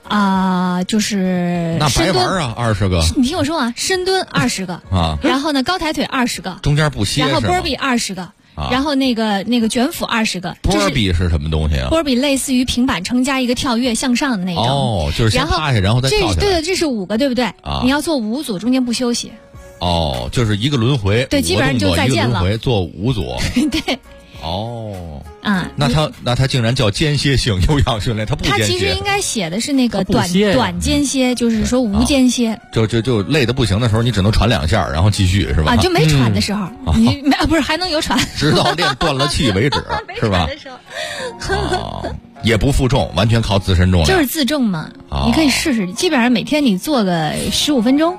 就是那白玩20个。 你听我说深蹲20个然后呢高抬腿20个， 中间不歇， 然后波比20个。然后那个卷腹20个。 波比是什么东西啊？ 波比类似于平板撑加一个跳跃向上的那种。 就是先趴下然后再跳起来。 对，这是5个，对不对？你要做5组，中间不休息。 就是一个轮回。 对，基本上就再见了。 一个轮回做5组。 对。 那他竟然叫间歇性有氧训练，他不间歇。 他其实应该写的是那个短间歇，就是说无间歇。 就累得不行的时候，你只能喘2下，然后继续是吧？ 就没喘的时候，你不是还能有喘， 直到练断了气为止，是吧？也不负重，完全靠自身重量， 就是自重嘛。你可以试试，基本上每天你做个15分钟。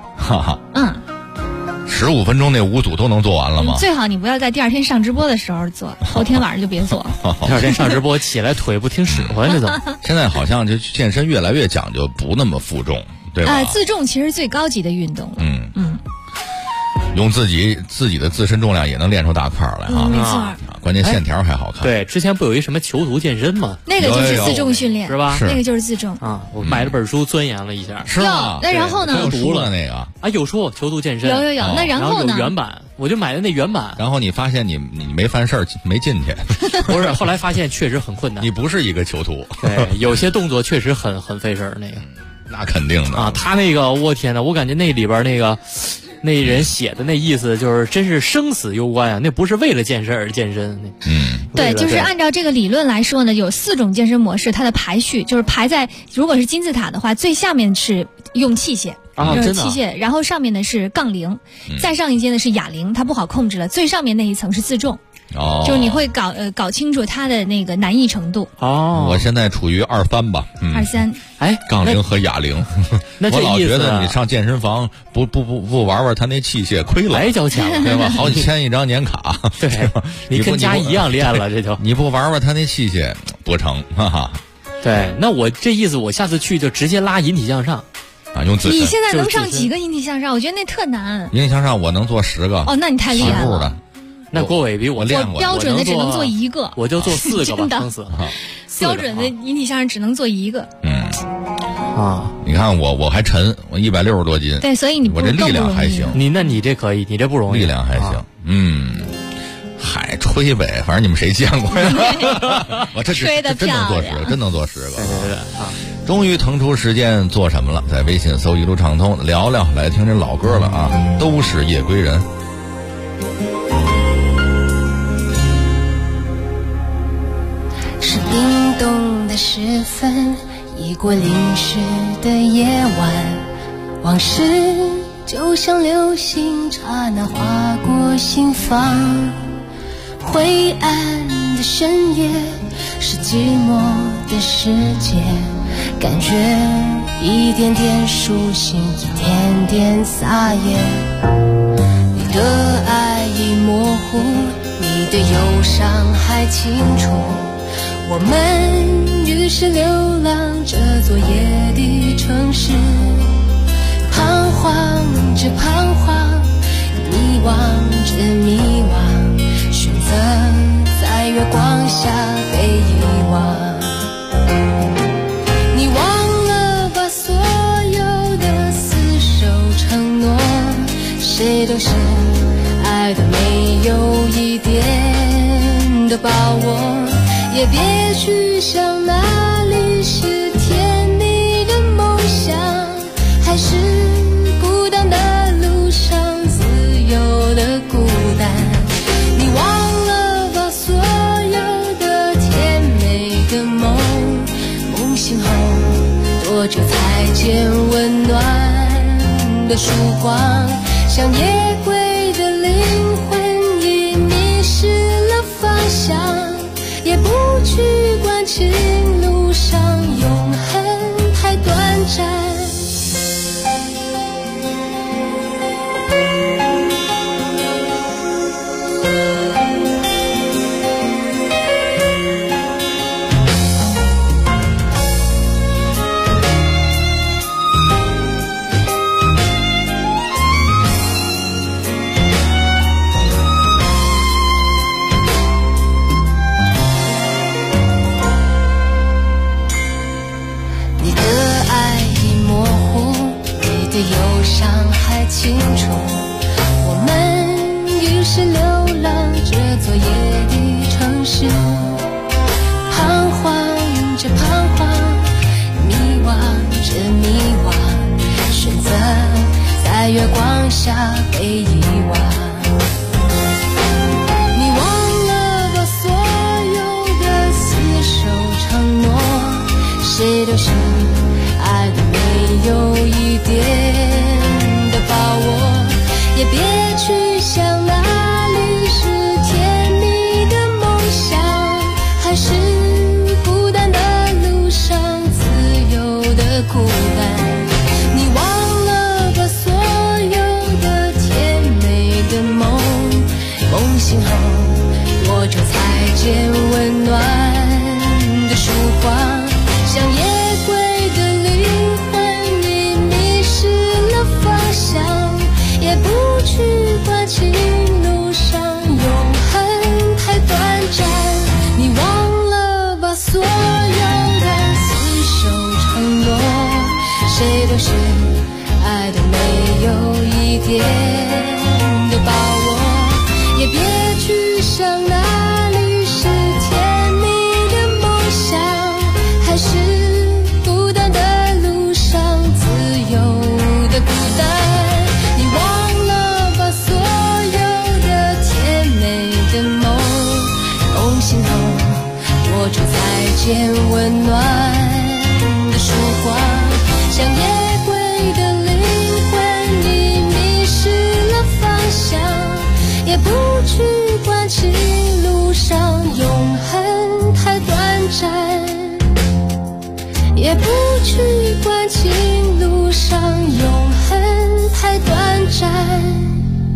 15分钟那5组都能做完了吗？ 最好你不要在第2天上直播的时候做，后天晚上就别做。 第2天上直播起来腿不听使唤，这怎么？ 现在好像就健身越来越讲究，不那么负重，对吧？ 自重其实最高级的运动了。 用自己的自身重量也能练出大块来没错。 关键线条还好看。 对，之前不有一什么囚徒健身吗？ 那个就是自重训练， 是吧？ 那个就是自重啊。我买了本书钻研了一下。 是吗？ 那然后呢？ 有读了那个啊，有书囚徒健身。 有。那然后呢？ 有原版，我就买的那原版。 然后你发现你没犯事儿，没进去。 不是，后来发现确实很困难。 你不是一个囚徒。 对，有些动作确实很费事儿。那个， 那肯定的啊。他那个，我天哪！我感觉那里边那人写的那意思就是真是生死攸关啊！那不是为了健身而健身。 对，就是按照这个理论来说呢，有4种健身模式，它的排序就是排在如果是金字塔的话，最下面是用器械。就是器械，然后上面呢是杠铃，再上一阶呢是哑铃，它不好控制了。最上面那一层是自重，就是你会搞清楚它的那个难易程度。 我现在处于2、3吧 ，2、3。 哎， 杠铃和哑铃。 那我老觉得你上健身房不玩他那器械亏了， 白交钱了， 对吧？好几千一张年卡， 对，你跟家一样练了，这就你不玩他那器械不成，哈哈。 对，那我这意思，我下次去就直接拉引体向上。 你现在能上几个引体向上？我觉得那特难。 引体向上我能做10个。 哦，那你太厉害了。 那郭伟比我练过， 标准的只能做1个， 我就做4个吧，撑死。 标准的引体向上只能做1个。 你看我还沉，我160多斤。 对，所以我这力量还行。 你这可以，你这不容易。 力量还行。嗨，吹呗，反正你们谁见过呀？我这吹的真能做10个，真能做10个。 对啊！ 终于腾出时间做什么了？在微信搜一路畅通聊聊，来听这老歌了啊！都是夜归人。 是冰冻的时分，已过淋湿的夜晚，往事就像流星，刹那划过心房。灰暗的深夜，是寂寞的世界，感觉一点点苏醒，一点点撒野。你的爱已模糊，你的忧伤还清楚，我们于是流浪这座夜的城市，彷徨着彷徨，迷惘着迷惘，选择在月光下被遗忘。你忘了把所有的厮守承诺，谁都是爱的没有一点的把握，也别去想哪里是甜蜜的梦想，还是孤单的路上自由的孤单。你忘了把所有的甜美的梦，梦醒后多久才见温暖的曙光，像夜归的灵魂已迷失了方向，也不去关情路上永恒太短暂。忧伤还清楚，我们于是流浪这座夜的城市，彷徨着彷徨，迷惘着迷惘，选择在月光下被遗忘。你忘了把所有的厮守承诺，谁都是爱的没有一点的把握，也别去想哪里是甜蜜的梦想，还是孤单的路上自由的孤单。你忘了把所有的甜美的梦，梦醒后多久才见温暖的曙光，像夜归的灵魂已迷失了方向，也不去关情路上永恒太短谁对谁爱都没有一点的把握，也别去想哪里是甜蜜的梦想，还是孤单的路上自由的孤单。你忘了把所有的甜美的梦用心头握住再见温暖的曙光，像夜归的灵魂已迷失了方向，也不去关心路上永恒太短暂，也不去关心路上永恒太短暂。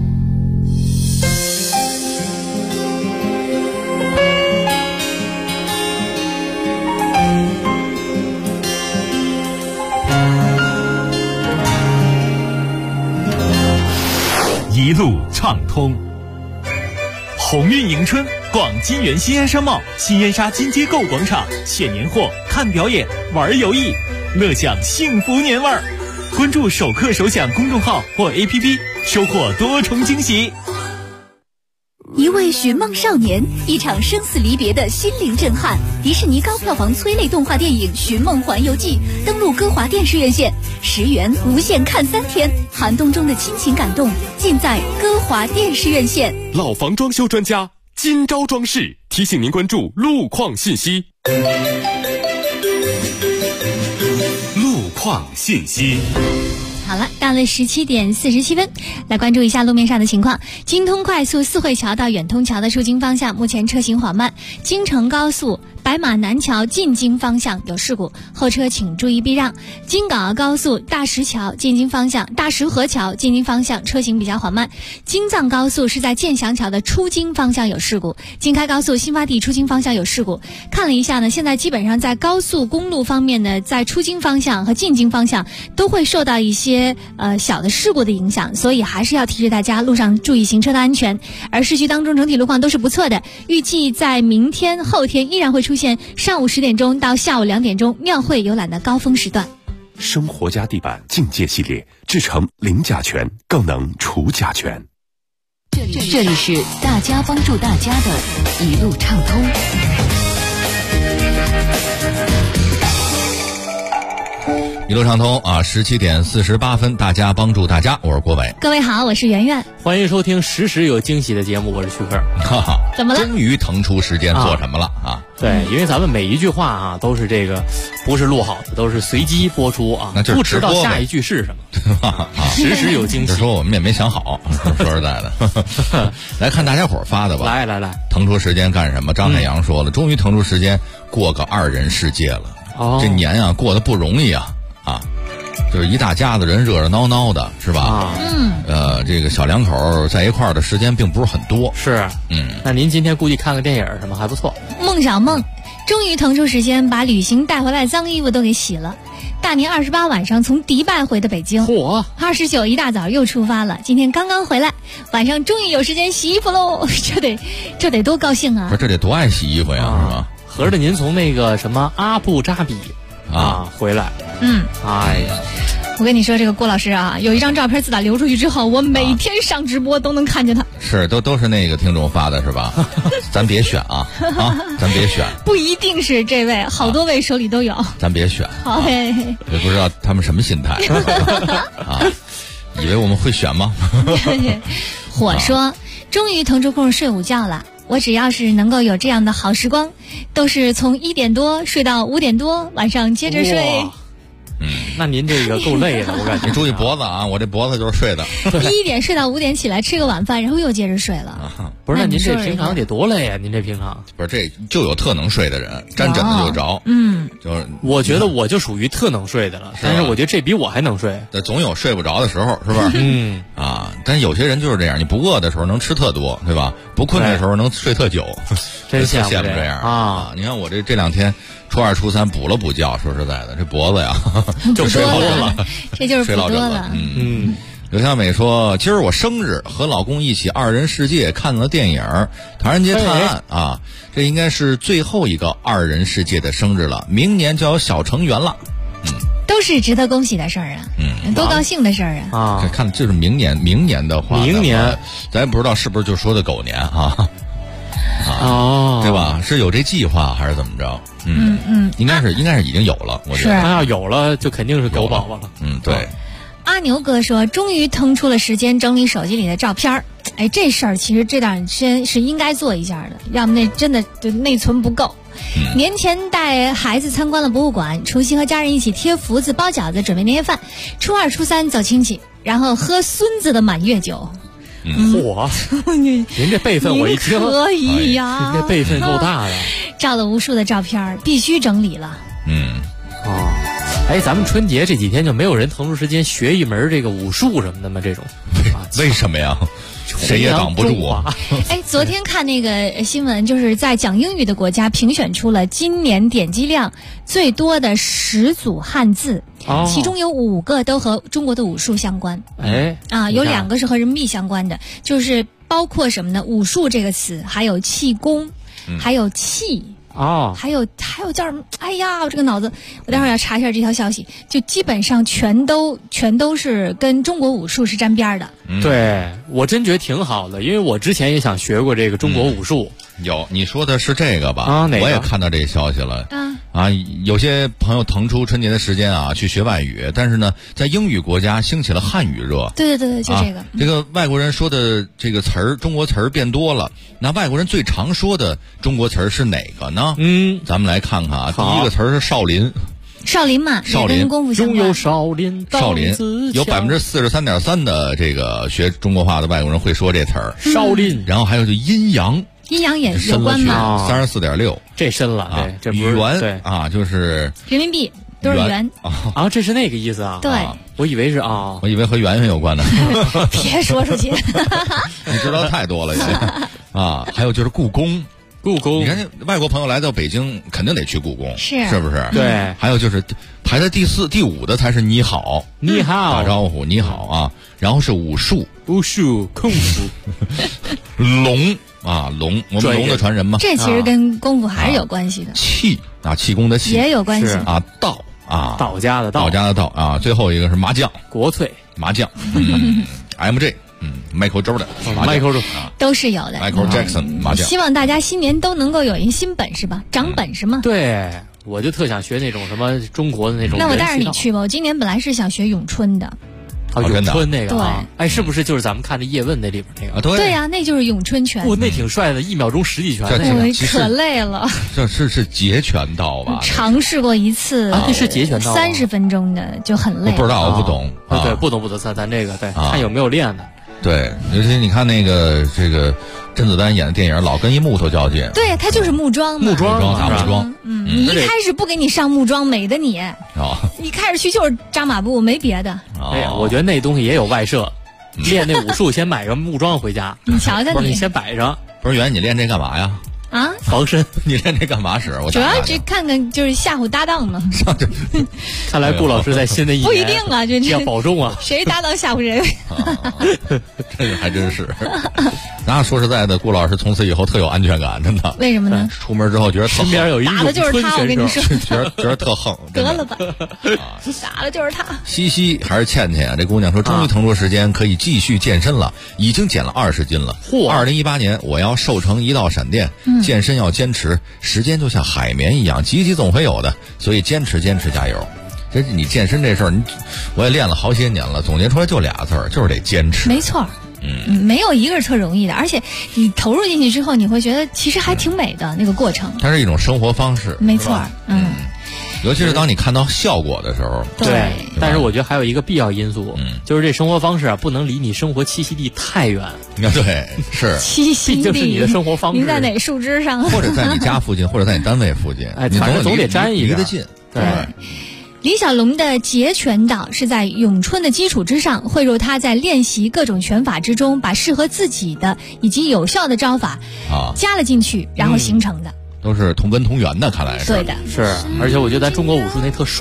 一路畅通，鸿运迎春，逛金源新烟商贸、新烟沙金街购广场，选年货、看表演、玩游艺，乐享幸福年味儿。关注首客首享公众号或 APP， 收获多重惊喜。 一位寻梦少年，一场生死离别的心灵震撼。迪士尼高票房催泪动画电影《寻梦环游记》登陆歌华电视院线，10元无限看3天，寒冬中的亲情感动尽在歌华电视院线。 老房装修专家今朝装饰提醒您关注路况信息。 路况信息。 好了，到了17点47分，来关注一下路面上的情况。京通快速四惠桥到远通桥的出京方向，目前车行缓慢。京承高速白马南桥进京方向有事故，后车请注意避让。京港澳高速大石桥进京方向、大石河桥进京方向车行比较缓慢。京藏高速是在建祥桥的出京方向有事故，京开高速新发地出京方向有事故。看了一下呢，现在基本上在高速公路方面呢，在出京方向和进京方向都会受到一些小的事故的影响，所以还是要提示大家路上注意行车的安全。而市区当中整体路况都是不错的，预计在明天后天依然会出现上午10点钟到下午2点钟庙会游览的高峰时段。 生活家地板境界系列制成零甲醛，更能除甲醛。 这里是大家帮助大家的一路畅通。 一路畅通啊！17点48分，大家帮助大家，我是郭伟。 各位好，我是圆圆。 欢迎收听时时有惊喜的节目，我是徐克。 哈哈， 怎么了？ 终于腾出时间做什么了啊？ 对，因为咱们每一句话啊都是这个不是录好的，都是随机播出啊， 那就是不知道下一句是什么，对吧？时时有惊喜。 就说我们也没想好，说实在的。来看大家伙发的吧。 来， 腾出时间干什么？张海洋说了，终于腾出时间过个2人世界了。这年啊过得不容易啊。就是一大家子人热热闹闹的，是吧？这个小两口在一块儿的时间并不是很多。 是，那您今天估计看个电影什么还不错。 孟小梦终于腾出时间把旅行带回来脏衣服都给洗了。大年28晚上从迪拜回的北京，29一大早又出发了，今天刚刚回来，晚上终于有时间洗衣服喽，这得多高兴啊！ 不是，这得多爱洗衣服呀，是吧？ 合着您从那个什么阿布扎比回来，哎呀。 我跟你说，这个郭老师啊，有一张照片自打流出去之后，我每天上直播都能看见他。 是，都是那个听众发的是吧？咱别选啊，咱别选。 不一定是这位，好多位手里都有。 咱别选。 好嘞。 也不知道他们什么心态啊？以为我们会选吗？ 火说，终于腾出空睡午觉了。我只要是能够有这样的好时光，都是从1点多睡到5点多，晚上接着睡。 那您这个够累的，我感觉。 你注意脖子啊，我这脖子就是睡的。 1点睡到5点起来吃个晚饭，然后又接着睡了。 不是，那您这平常得多累啊？您这平常不是，这就有特能睡的人，沾枕头就着。就是我觉得我就属于特能睡的了，但是我觉得这比我还能睡。 总有睡不着的时候，是不是？但是有些人就是这样，你不饿的时候能吃特多，对吧？不困的时候能睡特久， 真羡慕这样啊！你看我这2天初2、初3补了补觉，说实在的，这脖子呀就睡老枕了， 这就是睡老枕了。刘小美说：“今儿我生日，和老公一起2人世界看了电影《唐人街探案》啊，这应该是最后一个2人世界的生日了，明年就要小成员了。” 都都是值得恭喜的事儿啊，多高兴的事儿啊！看这是明年的话， 明年咱也不知道是不是就说的狗年啊。对吧？是有这计划还是怎么着？应该是已经有了。我觉得他要有了，就肯定是狗宝宝了。 对。 阿牛哥说，终于腾出了时间整理手机里的照片儿。哎，这事儿其实这段时间是应该做一下的，要么那真的就内存不够。年前带孩子参观了博物馆，除夕和家人一起贴福字、包饺子，准备年夜饭。初二、初三走亲戚，然后喝孙子的满月酒。 嚯！您这辈分我一听可以呀， 您这辈分够大的。 照了无数的照片，必须整理了。 哎，咱们春节这几天就没有人腾出时间学一门这个武术什么的吗？这种为什么呀？谁也挡不住啊！ 哎，昨天看那个新闻，就是在讲英语的国家评选出了今年点击量最多的10组汉字，其中有5个都和中国的武术相关。有2个是和人民币相关的，就是包括什么呢？武术这个词，还有气功，还有气。还有叫什么？哎呀，我这个脑子，我待会儿要查一下这条消息。就基本上全都是跟中国武术是沾边的。 对，我真觉得挺好的，因为我之前也想学过这个中国武术。 有，你说的是这个吧？ 哪个？ 我也看到这消息了。有些朋友腾出春节的时间去学外语，但是呢，在英语国家兴起了汉语热。 对，就这个。 这个外国人说的这个词儿，中国词儿变多了。那外国人最常说的中国词儿是哪个呢？咱们来看看啊。第一个词儿是少林。 少林嘛， 少林功夫相关。 中有少林， 有43.3%的这个学中国话的外国人会说这词儿。 少林， 然后还有就阴阳。 阴阳也有关吗 ？34.6%， 这深了。这不是元就是人民币都是元这是那个意思啊？ 对， 我以为是我以为和圆圆有关的。 别说出去， 你知道太多了也还有就是故宫。你看，外国朋友来到北京，肯定得去故宫，是不是？ 对。 还有就是排在第4、第5的才是你好，打招呼，你好啊。然后是武术， 功夫， 龙，我们龙的传人嘛。 这其实跟功夫还是有关系的。 气气功的气也有关系道道家的道啊。最后一个是麻将， 国粹麻将，MJ。Michael Jordan， 都是有的。 Michael Jackson 麻将。 希望大家新年都能够有一新本事吧，长本事嘛。 对，我就特想学那种什么中国的那种。 那我带着你去吧。我今年本来是想学咏春的。 咏春那个对， 是不是就是咱们看的叶问那里边那个？ 对呀，那就是咏春拳。 那挺帅的，1秒钟10几拳。 可累了。 这是截拳道吧？ 尝试过一次， 那是截拳道 ，30分钟的就很累。 我不知道，我不懂。 对，不懂。咱这个看有没有练的。 对，尤其你看那个甄子丹演的电影，老跟一木头较劲。 对，他就是木桩打木桩。 你一开始不给你上木桩，美的你。一开始去就是扎马步，没别的。 我觉得那东西也有外设，练那武术先买个木桩回家。 你瞧瞧你先摆上。 不是圆，你练这干嘛呀？ 防身。 你练这干嘛使？ 主要这看看就是吓唬搭档嘛。 看来顾老师在新的一年不一定啊，这要保重啊。 谁搭档吓唬人？ 这个还真是。那说实在的，顾老师从此以后特有安全感，真的。 为什么呢？ 出门之后觉得身边有一打的就是他，我跟你说， 觉得特横。 得了吧，打的就是他。 西西还是倩倩啊？这姑娘说，终于腾出时间可以继续健身了，已经减了20斤了。2018年我要瘦成一道闪电。健身要坚持，时间就像海绵一样，挤挤总会有的，所以坚持，加油。这你健身这事儿，我也练了好些年了，总结出来就俩字儿，就是得坚持。 没错。没有一个是特容易的，而且你投入进去之后，你会觉得其实还挺美的那个过程。 它是一种生活方式。 没错。 尤其是当你看到效果的时候。 对。但是我觉得还有一个必要因素，就是这生活方式不能离你生活栖息地太远。 对，是栖息地就是你的生活方式。 您在哪树枝上？ 或者在你家附近，或者在你单位附近。 你总得沾一点， 离得近。 对。 李小龙的截拳道是在咏春的基础之上，汇入他在练习各种拳法之中，把适合自己的以及有效的招法加了进去，然后形成的。 都是同根同源的，看来是。 对的， 是。而且我觉得咱中国武术那特帅，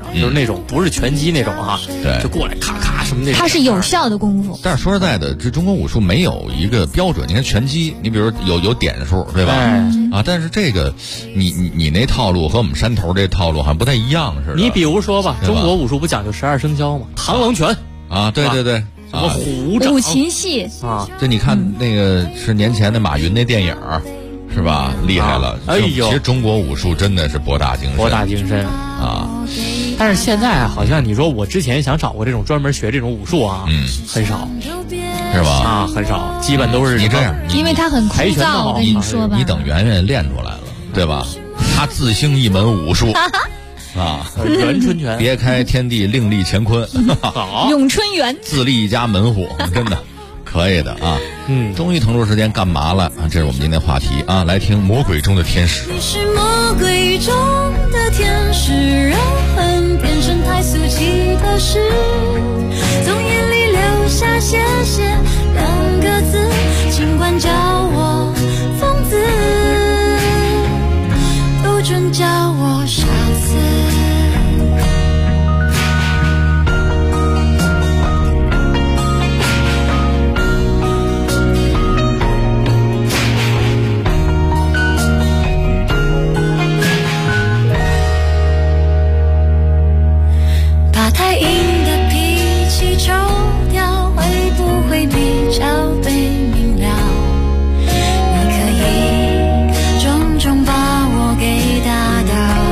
就是那种不是拳击那种哈， 对， 就过来咔咔什么那种。 它是有效的功夫。 但是说实在的，这中国武术没有一个标准。你看拳击，你比如有点数，对吧？啊，但是这个你那套路和我们山头这套路好像不太一样似的。 你比如说吧，中国武术不讲究12生肖吗？螳螂拳啊，对对对。 什么虎掌、 五禽戏啊？ 这你看那个是年前的马云那电影，是吧？厉害了！ 哎呦， 其实中国武术真的是博大精深， 博大精深啊！但是现在好像你说我之前想找过这种专门学这种武术啊，很少， 是吧？ 啊，很少，基本都是你这样， 因为它很枯燥。我跟你说吧， 你等圆圆练出来了，对吧？他自兴一门武术。啊， 袁春拳别开天地，另立乾坤。 好， 咏春拳自立一家门户，真的可以的啊。终于腾出时间干嘛了啊？这是我们今天话题啊，来听《魔鬼中的天使》。 你是魔鬼中的天使，让恨变成太俗气的事，从眼里流下谢谢两个字，尽管叫我疯子，不准叫我傻子。把太硬的脾气抽掉，会不会比较被明了？你可以重重把我给打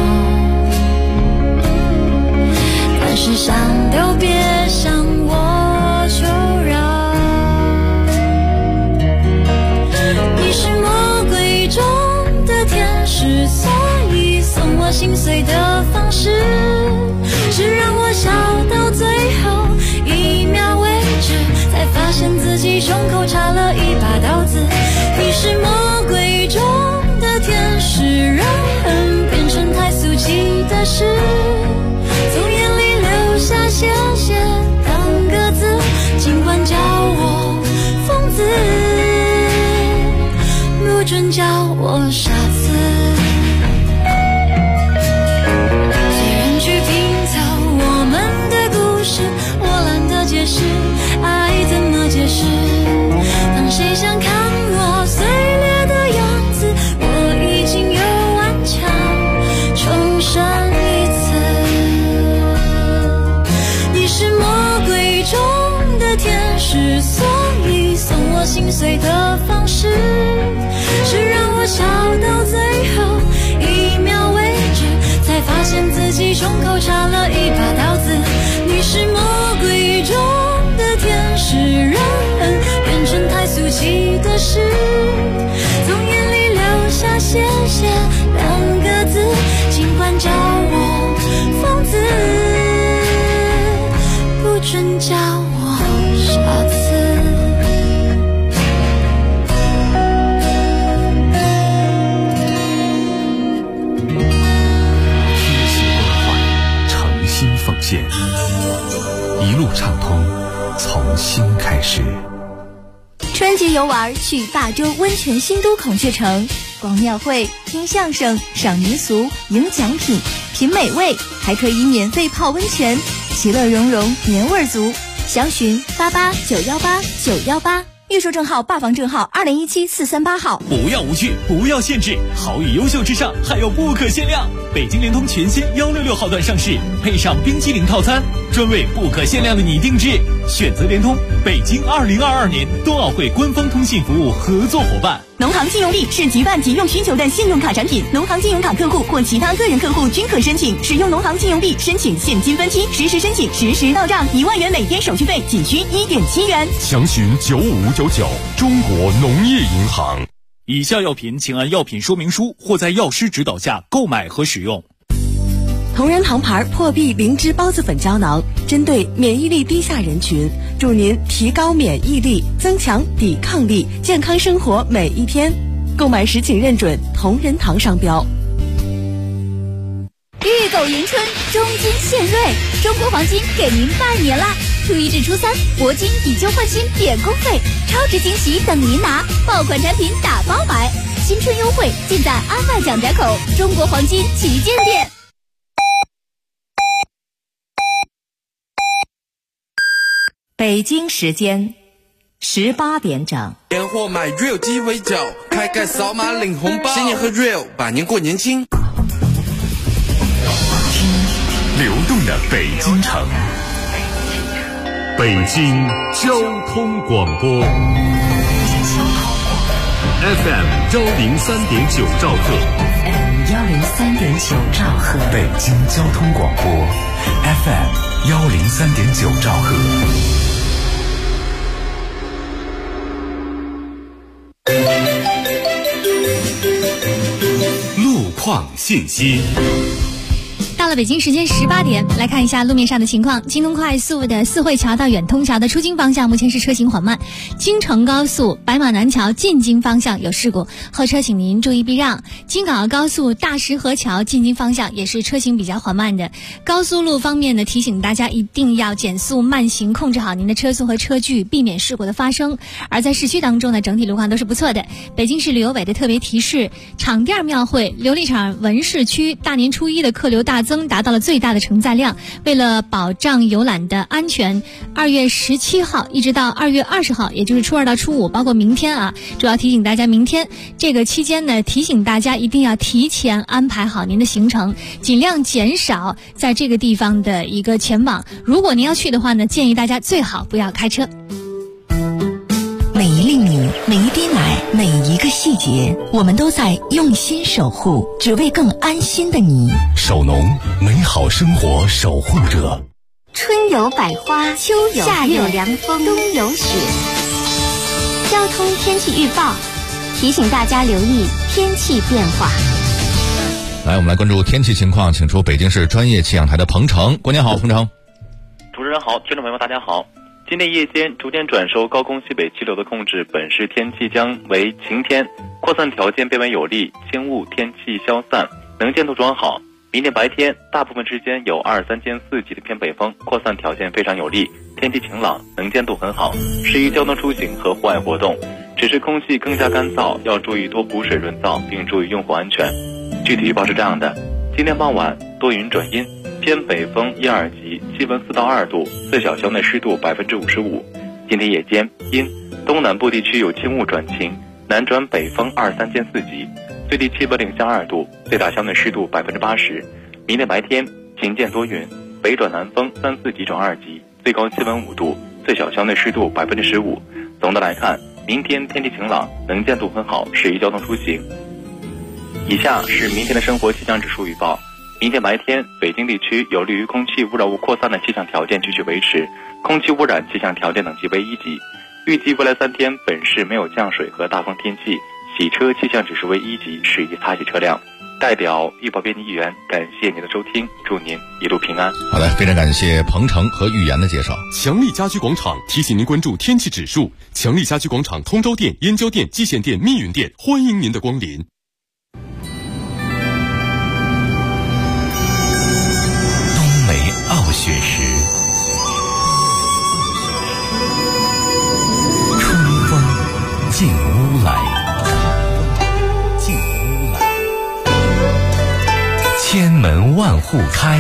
倒，但是想都别向我求饶。你是魔鬼中的天使，所以送我心碎的方式是让我笑到最后一秒为止，才发现自己胸口插了一把刀子。你是魔鬼中的天使，让恨变成太俗气的事，从眼里流下谢谢两个字，尽管叫我疯子，不准叫我傻子。解释爱怎么解释？当谁想看我碎裂的样子，我已经有顽强重生一次。你是魔鬼中的天使，所以送我心碎的方式是让我笑到最后一秒为止，才发现自己胸口插了一把刀子。你是魔鬼中的天使，让恨变成太俗气的事，从眼里流下谢谢两个字，尽管叫我疯子，不准叫我傻子。 贴心关怀，诚心奉献，一路畅通，从新开始。 春节游玩去霸州温泉新都孔雀城，逛庙会、听相声、赏民俗、赢奖品、品美味，还可以免费泡温泉，其乐融融，年味足。详询88918918，预售证号、霸房证号2017-438号。 不要无趣，不要限制，好与优秀之上还有不可限量。北京联通全新166号段上市，配上冰淇淋套餐，专为不可限量的你定制。选择联通，北京2022年冬奥会官方通信服务合作伙伴。 农行金融利是集万集用需求的信用卡产品，农行金融卡客户或其他个人客户均可申请。使用农行金融利申请现金分期，实时申请，实时到账，1万元每天手续费仅需1.7元。 详询9599，中国农业银行。 以下药品请按药品说明书或在药师指导下购买和使用。 同仁堂牌破壁灵芝孢子粉胶囊，针对免疫力低下人群，助您提高免疫力，增强抵抗力，健康生活每一天。购买时请认准同仁堂商标。 预购迎春，中金献瑞，中国黄金给您拜年啦！初一至初三，铂金以旧换新免工费，超值惊喜等您拿，爆款产品打包买，新春优惠尽在安外蒋宅口中国黄金旗舰店。 北京时间18点整。 年货买 real 鸡尾酒，开盖扫码领红包，新年喝 real， 百年过年轻。 听流动的北京城，北京交通广播 FM 103.9兆赫 103.9兆赫， 北京交通广播 FM 103.9兆赫。 路况信息。 到了北京时间18点，来看一下路面上的情况。京通快速的四惠桥到远通桥的出京方向目前是车行缓慢，京承高速白马南桥进京方向有事故，后车请您注意避让。京港澳高速大石河桥进京方向也是车行比较缓慢的。高速路方面呢，提醒大家一定要减速慢行，控制好您的车速和车距，避免事故的发生。而在市区当中呢，整体路况都是不错的。北京市旅游委的特别提示，场店庙会琉璃厂文市区大年初一的客流大增，达到了最大的承载量。为了保障游览的安全，2月17号一直到2月20号，也就是初2到初5，包括明天啊，主要提醒大家，明天这个期间呢，提醒大家一定要提前安排好您的行程，尽量减少在这个地方的一个前往。如果您要去的话呢，建议大家最好不要开车。 每一粒米，每一滴奶，每一个细节，我们都在用心守护，只为更安心的你。 首农，美好生活守护者。 春有百花，秋有夏有凉风，冬有雪。交通天气预报提醒大家留意天气变化。 来，我们来关注天气情况，请出北京市专业气象台的彭程。过年好，彭程。 主持人好，听众朋友们大家好。今天夜间逐渐转受高空西北气流的控制，本市天气将为晴天，扩散条件变为有利，轻雾天气消散，能见度转好。明天白天大部分之间有23兼4级的偏北风，扩散条件非常有利，天气晴朗，能见度很好，适宜交通出行和户外活动。只是空气更加干燥，要注意多补水润燥，并注意用户安全。具体预报是这样的：今天傍晚多云转阴，偏北风1、2级，气温4到2度，最小相对湿度55%。今天夜间阴，东南部地区有轻雾转晴，南转北风2、3兼4级，最低气温0下2度，最大相对湿度80%。明天白天晴间多云，北转南风3、4级转2级，最高气温5度，最小相对湿度15%。总的来看，明天天气晴朗，能见度很好，适宜交通出行。以下是明天的生活气象指数预报。明天白天，北京地区有利于空气污染物扩散的气象条件继续维持，空气污染气象条件等级为1级。预计未来3天，本市没有降水和大风天气，洗车气象指数为1级，适宜擦洗车辆。代表预报编辑员感谢您的收听，祝您一路平安。 好的，非常感谢彭程和预言的介绍。 强力家居广场提醒您关注天气指数。强力家居广场通州店、燕郊店、蓟县店、密云店，欢迎您的光临。 冬梅傲雪时，春风进屋来。千门万户开，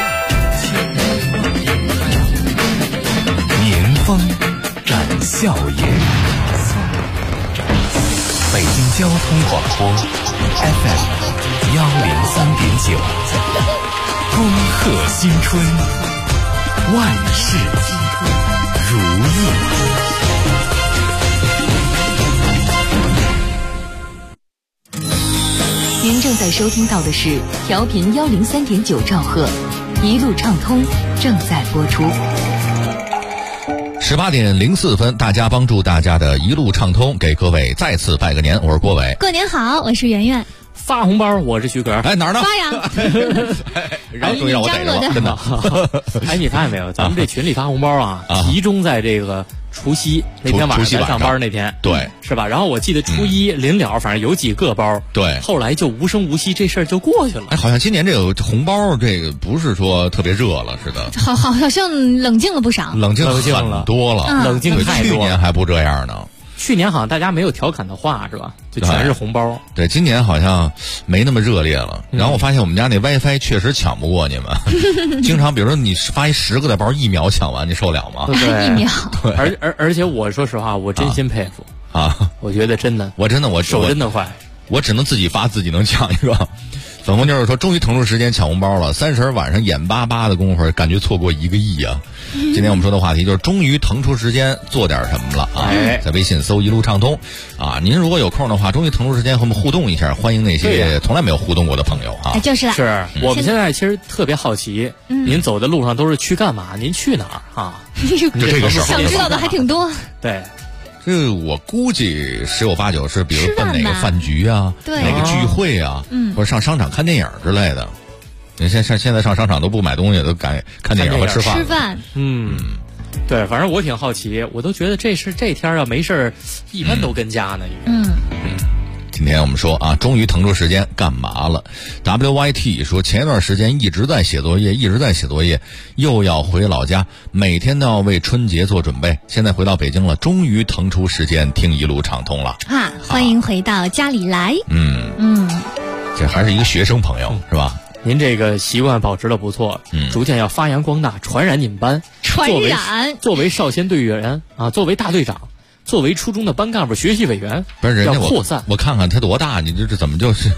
年风展笑颜。北京交通广播 FM 103.9，恭贺新春，万事如意。 您正在收听到的是调频103.9兆赫，一路畅通正在播出。 18点04分，大家帮助大家的一路畅通，给各位再次拜个年，我是郭伟。 过年好，我是圆圆。 发红包，我是徐可。 哎，哪儿呢？ 发呀！ 终于让我逮着了，真的。 哎，你发现没有？咱们这群里发红包啊，集中在这个除夕那天晚上上班那天， 对， 是吧？然后我记得初一临了，反正有几个包， 对， 后来就无声无息，这事儿就过去了。 哎，好像今年这个红包这个不是说特别热了似的， 好像冷静了不少， 冷静很多了， 冷静太多了。 去年还不这样呢。 去年好像大家没有调侃的话是吧？就全是红包。 对，今年好像没那么热烈了。然后我发现我们家那 WiFi 确实抢不过你们，经常比如说你发一10个的包，1秒抢完，你受了吗？ 对 ，1秒。 对，而且我说实话，我真心佩服啊！ 我觉得真的， 我手真的快， 我只能自己发自己能抢一个。粉红妞说，终于腾出时间抢红包了。30晚上眼巴巴的功夫，感觉错过1个亿啊！今天我们说的话题就是终于腾出时间做点什么了啊！在微信搜一路畅通啊，您如果有空的话，终于腾出时间和我们互动一下，欢迎那些从来没有互动过的朋友啊！ 就是了， 是我们现在其实特别好奇，您走的路上都是去干嘛？您去哪儿啊？ 就这个时候想知道的还挺多。 对。 这我估计10有8九是，比如奔哪个饭局啊，哪个聚会啊，或者上商场看电影之类的。你现在上商场都不买东西，都改看电影和吃饭。 吃饭， 对，反正我挺好奇，我都觉得这天啊没事儿，一般都跟家呢。 今天我们说啊，终于腾出时间干嘛了 ？WYT 说前一段时间一直在写作业，又要回老家，每天都要为春节做准备。现在回到北京了，终于腾出时间听一路畅通了。 欢迎回到家里来。 这还是一个学生朋友是吧？ 您这个习惯保持的不错，逐渐要发扬光大，传染你们班。作为少先队员啊，作为大队长。作为初中的班干部、学习委员， 不是人家要扩散。 我看看他多大，你这怎么就是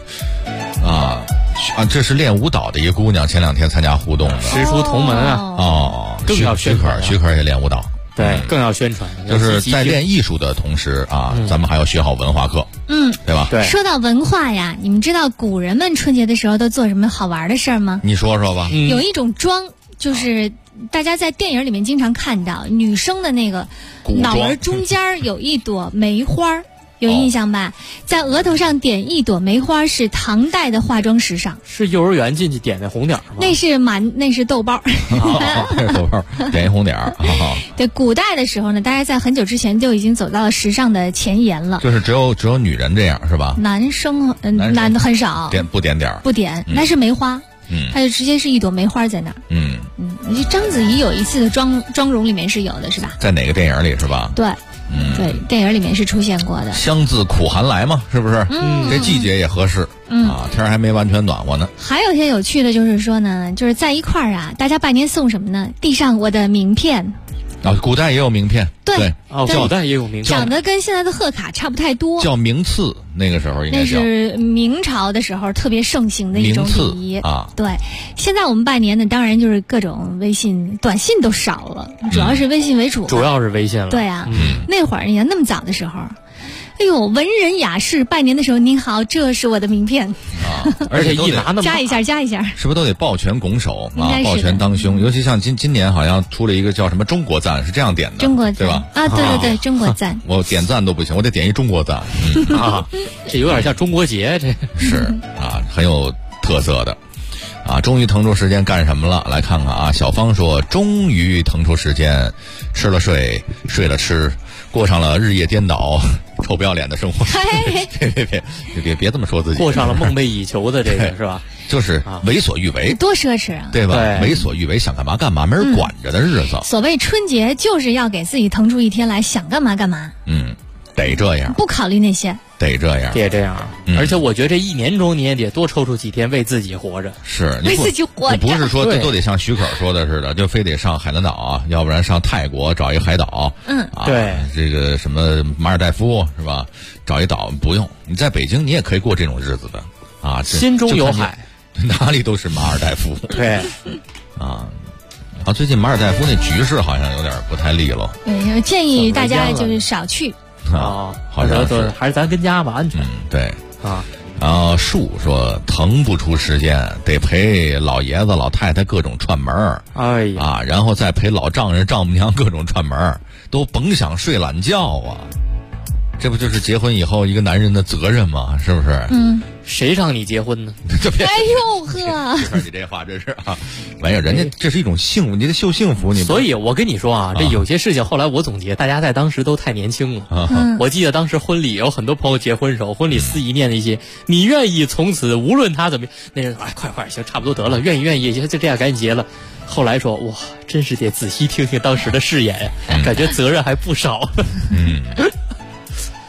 这是练舞蹈的一个姑娘，前2天参加互动的， 师出同门啊！更要宣传。 许可也练舞蹈， 对，更要宣传。 就是在练艺术的同时啊，咱们还要学好文化课，对吧？ 对。 说到文化呀，你们知道古人们春节的时候都做什么好玩的事儿吗？ 你说说吧。 有一种妆，就是大家在电影里面经常看到，女生的那个脑门中间有一朵梅花，有印象吧？在额头上点一朵梅花是唐代的化妆时尚。 是幼儿园进去点的红点吗？ 那是豆包。 那是豆包，点一红点。 对，古代的时候呢，大家在很久之前就已经走到了时尚的前沿了。 就是只有女人这样是吧？ 男生男的很少。 不点点。 不点，那是梅花。它就直接是一朵梅花在那儿。就章子怡有一次的妆容里面是有的，是吧？ 在哪个电影里是吧？ 对，对，电影里面是出现过的。 香自苦寒来嘛，是不是？这季节也合适。天还没完全暖和呢。 还有一些有趣的，就是说呢，就是在一块儿啊，大家拜年送什么呢？递上我的名片。 古代也有名片。 对， 古代也有名片， 长得跟现在的贺卡差不太多。 叫名次，那个时候应该叫。 那是明朝的时候特别盛行的一种礼仪啊。 对，现在我们拜年呢，当然就是各种微信、短信都少了，主要是微信为主。 主要是微信了。 对啊，那会儿你看那么早的时候。哎呦，文人雅士拜年的时候，您好，这是我的名片而且一拿那么加一下， 是不是都得抱拳拱手啊？抱拳当胸，尤其像今年好像出了一个叫什么中国赞，是这样点的， 中国赞对吧？ 对，中国赞。 我点赞都不行，我得点一中国赞这有点像中国节，这是很有特色的。终于腾出时间干什么了？来看看啊！小芳说，终于腾出时间，吃了睡，睡了吃，过上了日夜颠倒、臭不要脸的生活。别这么说自己， 过上了梦寐以求的这个是吧？ 就是为所欲为， 多奢侈啊， 对吧？为所欲为，想干嘛干嘛，没人管着的日子。 所谓春节，就是要给自己腾出一天来，想干嘛干嘛。 得这样， 不考虑那些。 得这样， 而且我觉得这一年中你也得多抽出几天为自己活着。 是， 为自己活着， 不是说都得像许可说的似的，就非得上海南岛啊，要不然上泰国找一个海岛。 对， 这个什么马尔代夫是吧？找一岛不用，你在北京你也可以过这种日子的啊。 心中有海， 哪里都是马尔代夫。 对， 最近马尔代夫那局势好像有点不太利落。 对，建议大家就是少去。 好像是还是咱跟家吧，安全。 对然后树说腾不出时间，得陪老爷子老太太各种串门然后再陪老丈人丈母娘各种串门，都甭想睡懒觉啊！这不就是结婚以后一个男人的责任吗？是不是？ 谁让你结婚呢？ 哎呦呵！ 你这话真是没有，人家这是一种幸福，你得秀幸福。 所以我跟你说这有些事情后来我总结，大家在当时都太年轻了。我记得当时婚礼有很多朋友结婚时候，婚礼司仪念的一些，你愿意从此无论他怎么样，那人快行，差不多得了，愿意就这样赶紧结了。后来说哇，真是得仔细听听当时的誓言呀，感觉责任还不少。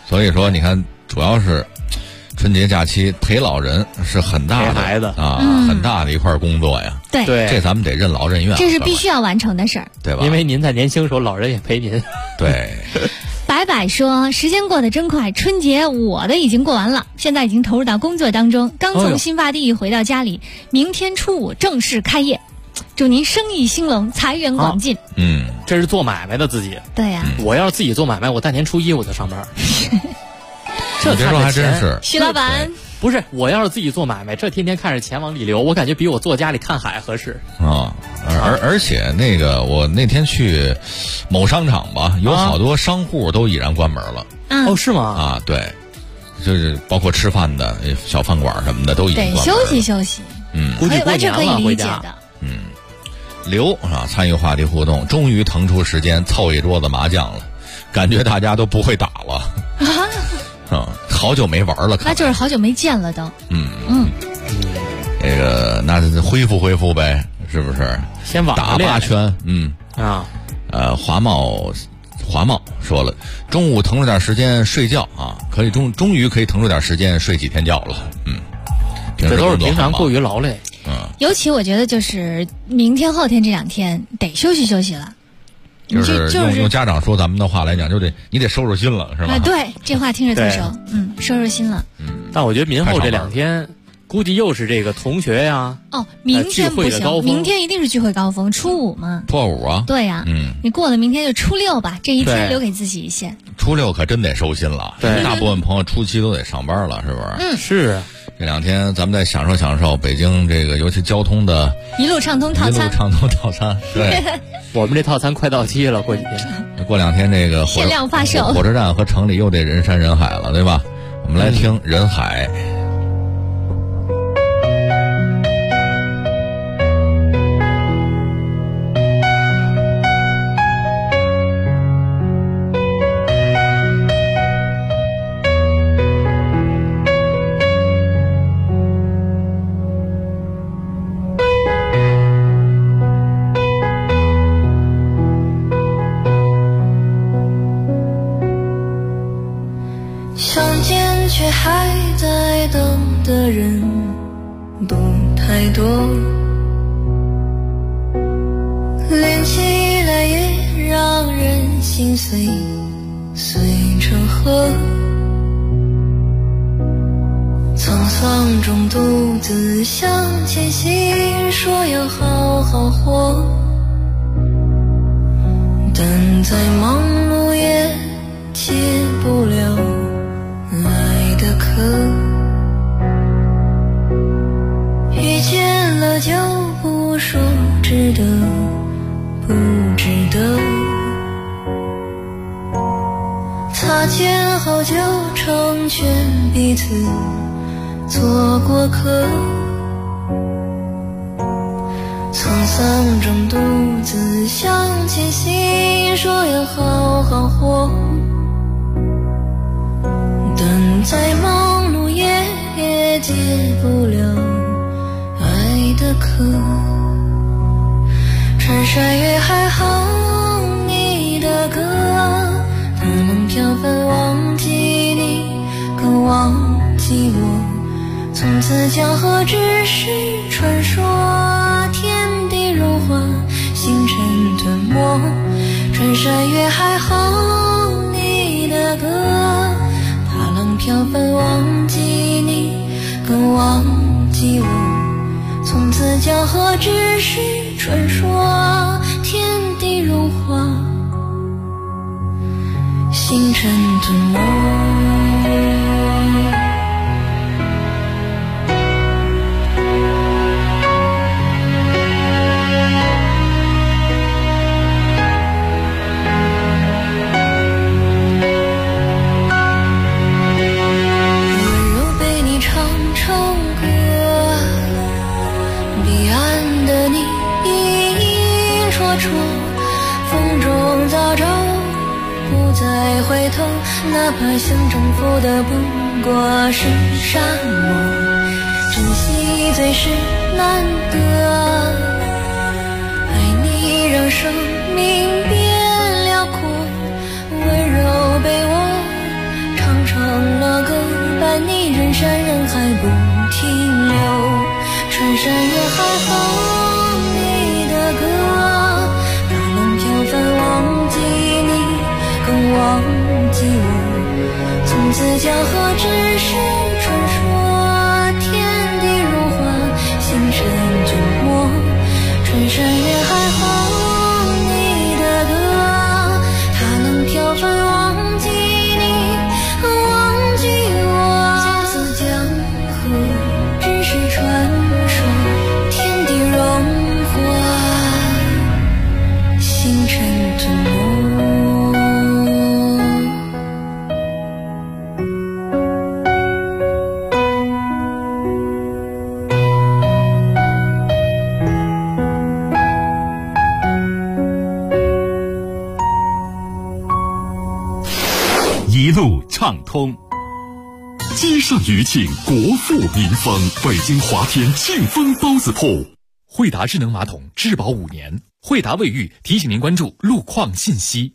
所以说你看，主要是春节假期陪老人是很大的孩子很大的一块工作呀。 对， 这咱们得任劳任怨， 这是必须要完成的事儿， 对吧？ 因为您在年轻时候，老人也陪您。 对。 白白说：“时间过得真快，春节我的已经过完了，现在已经投入到工作当中，刚从新发地回到家里，明天初5正式开业，祝您生意兴隆，财源广进。” 这是做买卖的自己。 对呀， 我要是自己做买卖，我大年初1我就上班。 这别说还真是， 徐老板。 不是，我要是自己做买卖，这天天看着钱往里流，我感觉比我坐家里看海合适啊。而且那个我那天去某商场吧，有好多商户都已然关门了。 哦，是吗？ 啊，对，就是包括吃饭的小饭馆什么的都已经关门了。 对，休息休息。 估计过年完全可以了理解的。 刘啊，参与话题互动，终于腾出时间凑一桌子麻将了，感觉大家都不会打了。好久没玩了， 那就是好久没见了都。 这个那恢复呗，是不是？ 先网打8圈。华茂说了，中午腾出点时间睡觉啊，可以终于可以腾出点时间睡几天觉了。 这都是平常过于劳累。 尤其我觉得就是明天后天这2天得休息休息了。 就是用家长说咱们的话来讲，你得收拾心了，是吧？ 对，这话听着特熟。收拾心了。 但我觉得明后这2天，估计又是这个同学呀。 明天不行，明天一定是聚会高峰，初5嘛。 初5啊。 对呀。你过了明天就初6吧，这一天留给自己一些。 初6可真得收心了。 对， 大部分朋友初7都得上班了，是不是？ 是。 这2天咱们再享受北京这个尤其交通的一路畅通套餐。对。 我们这套餐快到期了，过几天。 过2天这个限量发售， 火车站和城里又得人山人海了，对吧？我们来听人海。 还在等的人不太多，连起来也让人心碎，碎成河。沧桑中独自向前行，说要好好活，但再忙碌也解不了爱的渴，遇见了就不说值得不值得，擦肩后就成全彼此做过客，沧桑中独自向前行，说要好好活，但再忙碌也解不了爱的渴。穿山越海哼你的歌，它能飘翻忘记你更忘记我，从此江河只是传说，天地融化星辰吞没。穿山越海哼你的歌，它能飘翻忘记你更忘记我，从此江河只是传说，天地融化星辰吞没。风中早朝不再回头，哪怕想征服的不过是沙漠，珍惜最是难得，爱你让生命变辽阔，温柔被我尝还好你的歌，它能飘翻忘记你，更忘记我。从此江河只是传说，天地如画，星辰沉默。穿山越海好你的歌，它能飘翻忘记你，忘记我。从此江河只是传说，天地融化，星辰吞没。 一路畅通，积善余庆，国富民丰。北京华天庆丰包子铺， 惠达智能马桶质保5年。惠达卫浴提醒您关注路况信息。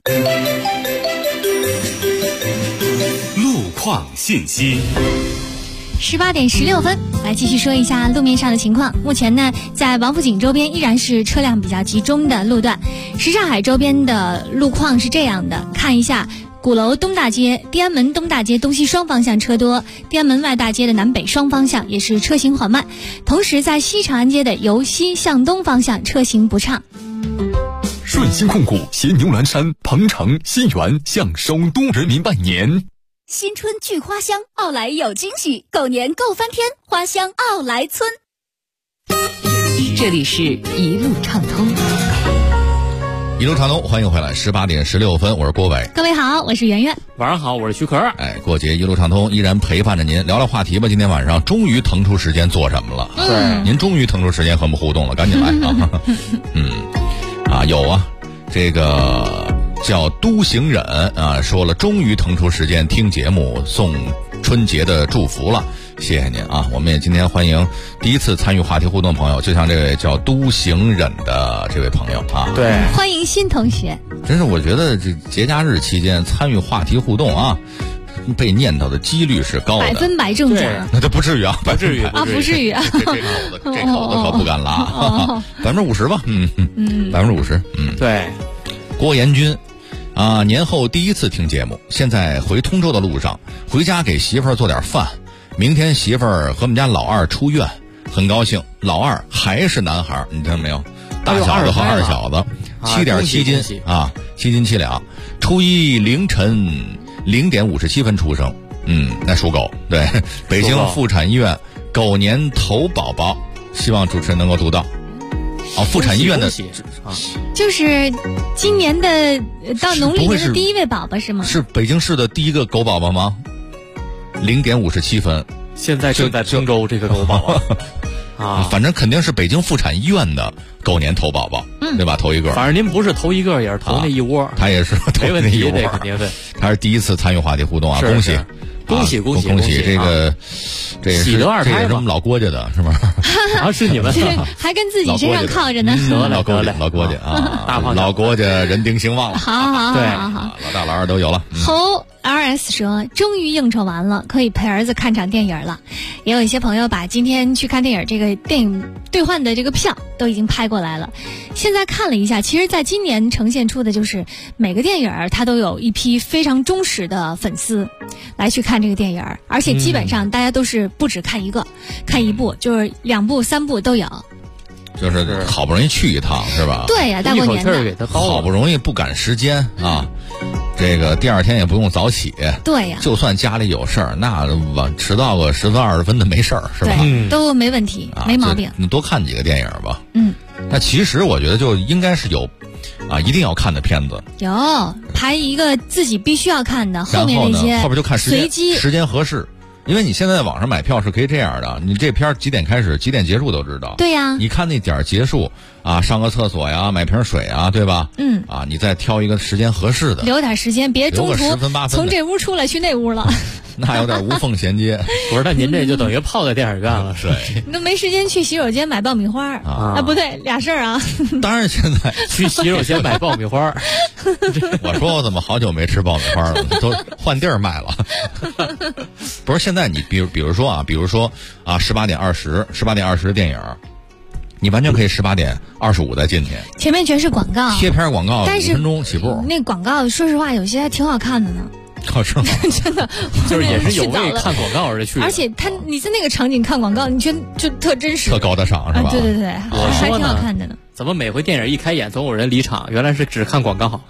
路况信息。 18点16分，来继续说一下路面上的情况。目前呢，在王府井周边依然是车辆比较集中的路段。什刹海周边的路况是这样的，看一下。鼓楼东大街、天安门东大街东西双方向车多，天安门外大街的南北双方向也是车行缓慢。同时，在西长安街的由西向东方向车行不畅。 顺鑫控股携牛栏山、鹏城、新源向首都人民拜年。 新春聚花香，奥莱有惊喜，狗年购翻天，花香奥莱村。 这里是一路畅通。 一路畅通，欢迎回来。18点16分，我是郭伟。 各位好，我是圆圆。 晚上好，我是徐可。 过节一路畅通，依然陪伴着您。聊聊话题吧。今天晚上终于腾出时间做什么了？ 对， 您终于腾出时间和我们互动了，赶紧来啊！有啊，这个叫都行忍啊，说了终于腾出时间听节目，送春节的祝福了。谢谢您啊！我们也今天欢迎第一次参与话题互动的朋友，就像这位叫都行忍的这位朋友啊。 对， 欢迎新同学。 真是我觉得这节假日期间参与话题互动啊，被念叨的几率是高的 ，100%中奖。 那就不至于啊， 不至于啊，不至于啊。 这口子可不敢拉，50%吧，50%。 对， 郭延军。年后第一次听节目，现在回通州的路上，回家给媳妇儿做点饭。明天媳妇儿和我们家老二出院，很高兴。老二还是男孩，你听到没有？大小子和二小子，7.7斤啊，7斤7两。初一凌晨0点57分出生，那属狗。对，北京妇产医院狗年头宝宝，希望主持人能够读到。妇产医院的就是今年的到农历年的第一位宝宝是吗？ 是北京市的第一个狗宝宝吗？0点57分， 现在正在通州这个狗宝宝反正肯定是北京妇产医院的狗年头宝宝，对吧？头一个。 反正您不是头一个，也是头那一窝。 他也是头那一窝， 没问题，肯定是。 他是第一次参与话题互动啊，恭喜！ 恭喜！ 这个，这也是喜得二胎， 这也是我们老郭家的，是吗？ 是你们， 还跟自己身上靠着呢。 老郭家啊，老郭家人丁兴旺了。 好， 对，老大老二都有了。 侯 RS 说，终于应酬完了，可以陪儿子看场电影了。也有一些朋友把今天去看电影这个电影兑换的这个票都已经拍过来了。现在看了一下，其实在今年呈现出的就是每个电影它都有一批非常忠实的粉丝来去看这个电影，而且基本上大家都是不止看一个，看一部，就是2部3部都有。 就是好不容易去一趟是吧？ 对呀，大过年的， 好不容易不赶时间啊，这个第二天也不用早起。 对呀， 就算家里有事儿，那迟到个10分20分的没事儿，是吧？ 都没问题，没毛病。 你多看几个电影吧。那其实我觉得就应该是有一定要看的片子。 有排一个自己必须要看的，后面那些后边就看随机时间合适。因为你现在在网上买票是可以这样的，你这片几点开始几点结束都知道。 对呀， 你看那点结束啊，上个厕所呀，买瓶水啊，对吧？你再挑一个时间合适的， 留点时间，别中途 10分8分从这屋出来去那屋了。 那有点无缝衔接。 不是，那您这就等于泡在电影院了，是吧？ 你都没时间去洗手间买爆米花啊？不对，俩事儿啊。 当然，现在去洗手间买爆米花。 我说我怎么好久没吃爆米花了，都换地儿卖了。不是，现在你比如说18点20的电影， 你完全可以18点25再进去， 前面全是广告， 贴片广告但是 5分钟起步。 那广告说实话有些还挺好看的呢。 是吗？ 真的， 就是也是有为看广告而去的。 而且你在那个场景看广告，你觉得就特真实， 特高大上是吧？ 对对对，还挺好看的呢。 怎么每回电影一开演总有人离场？原来是只看广告。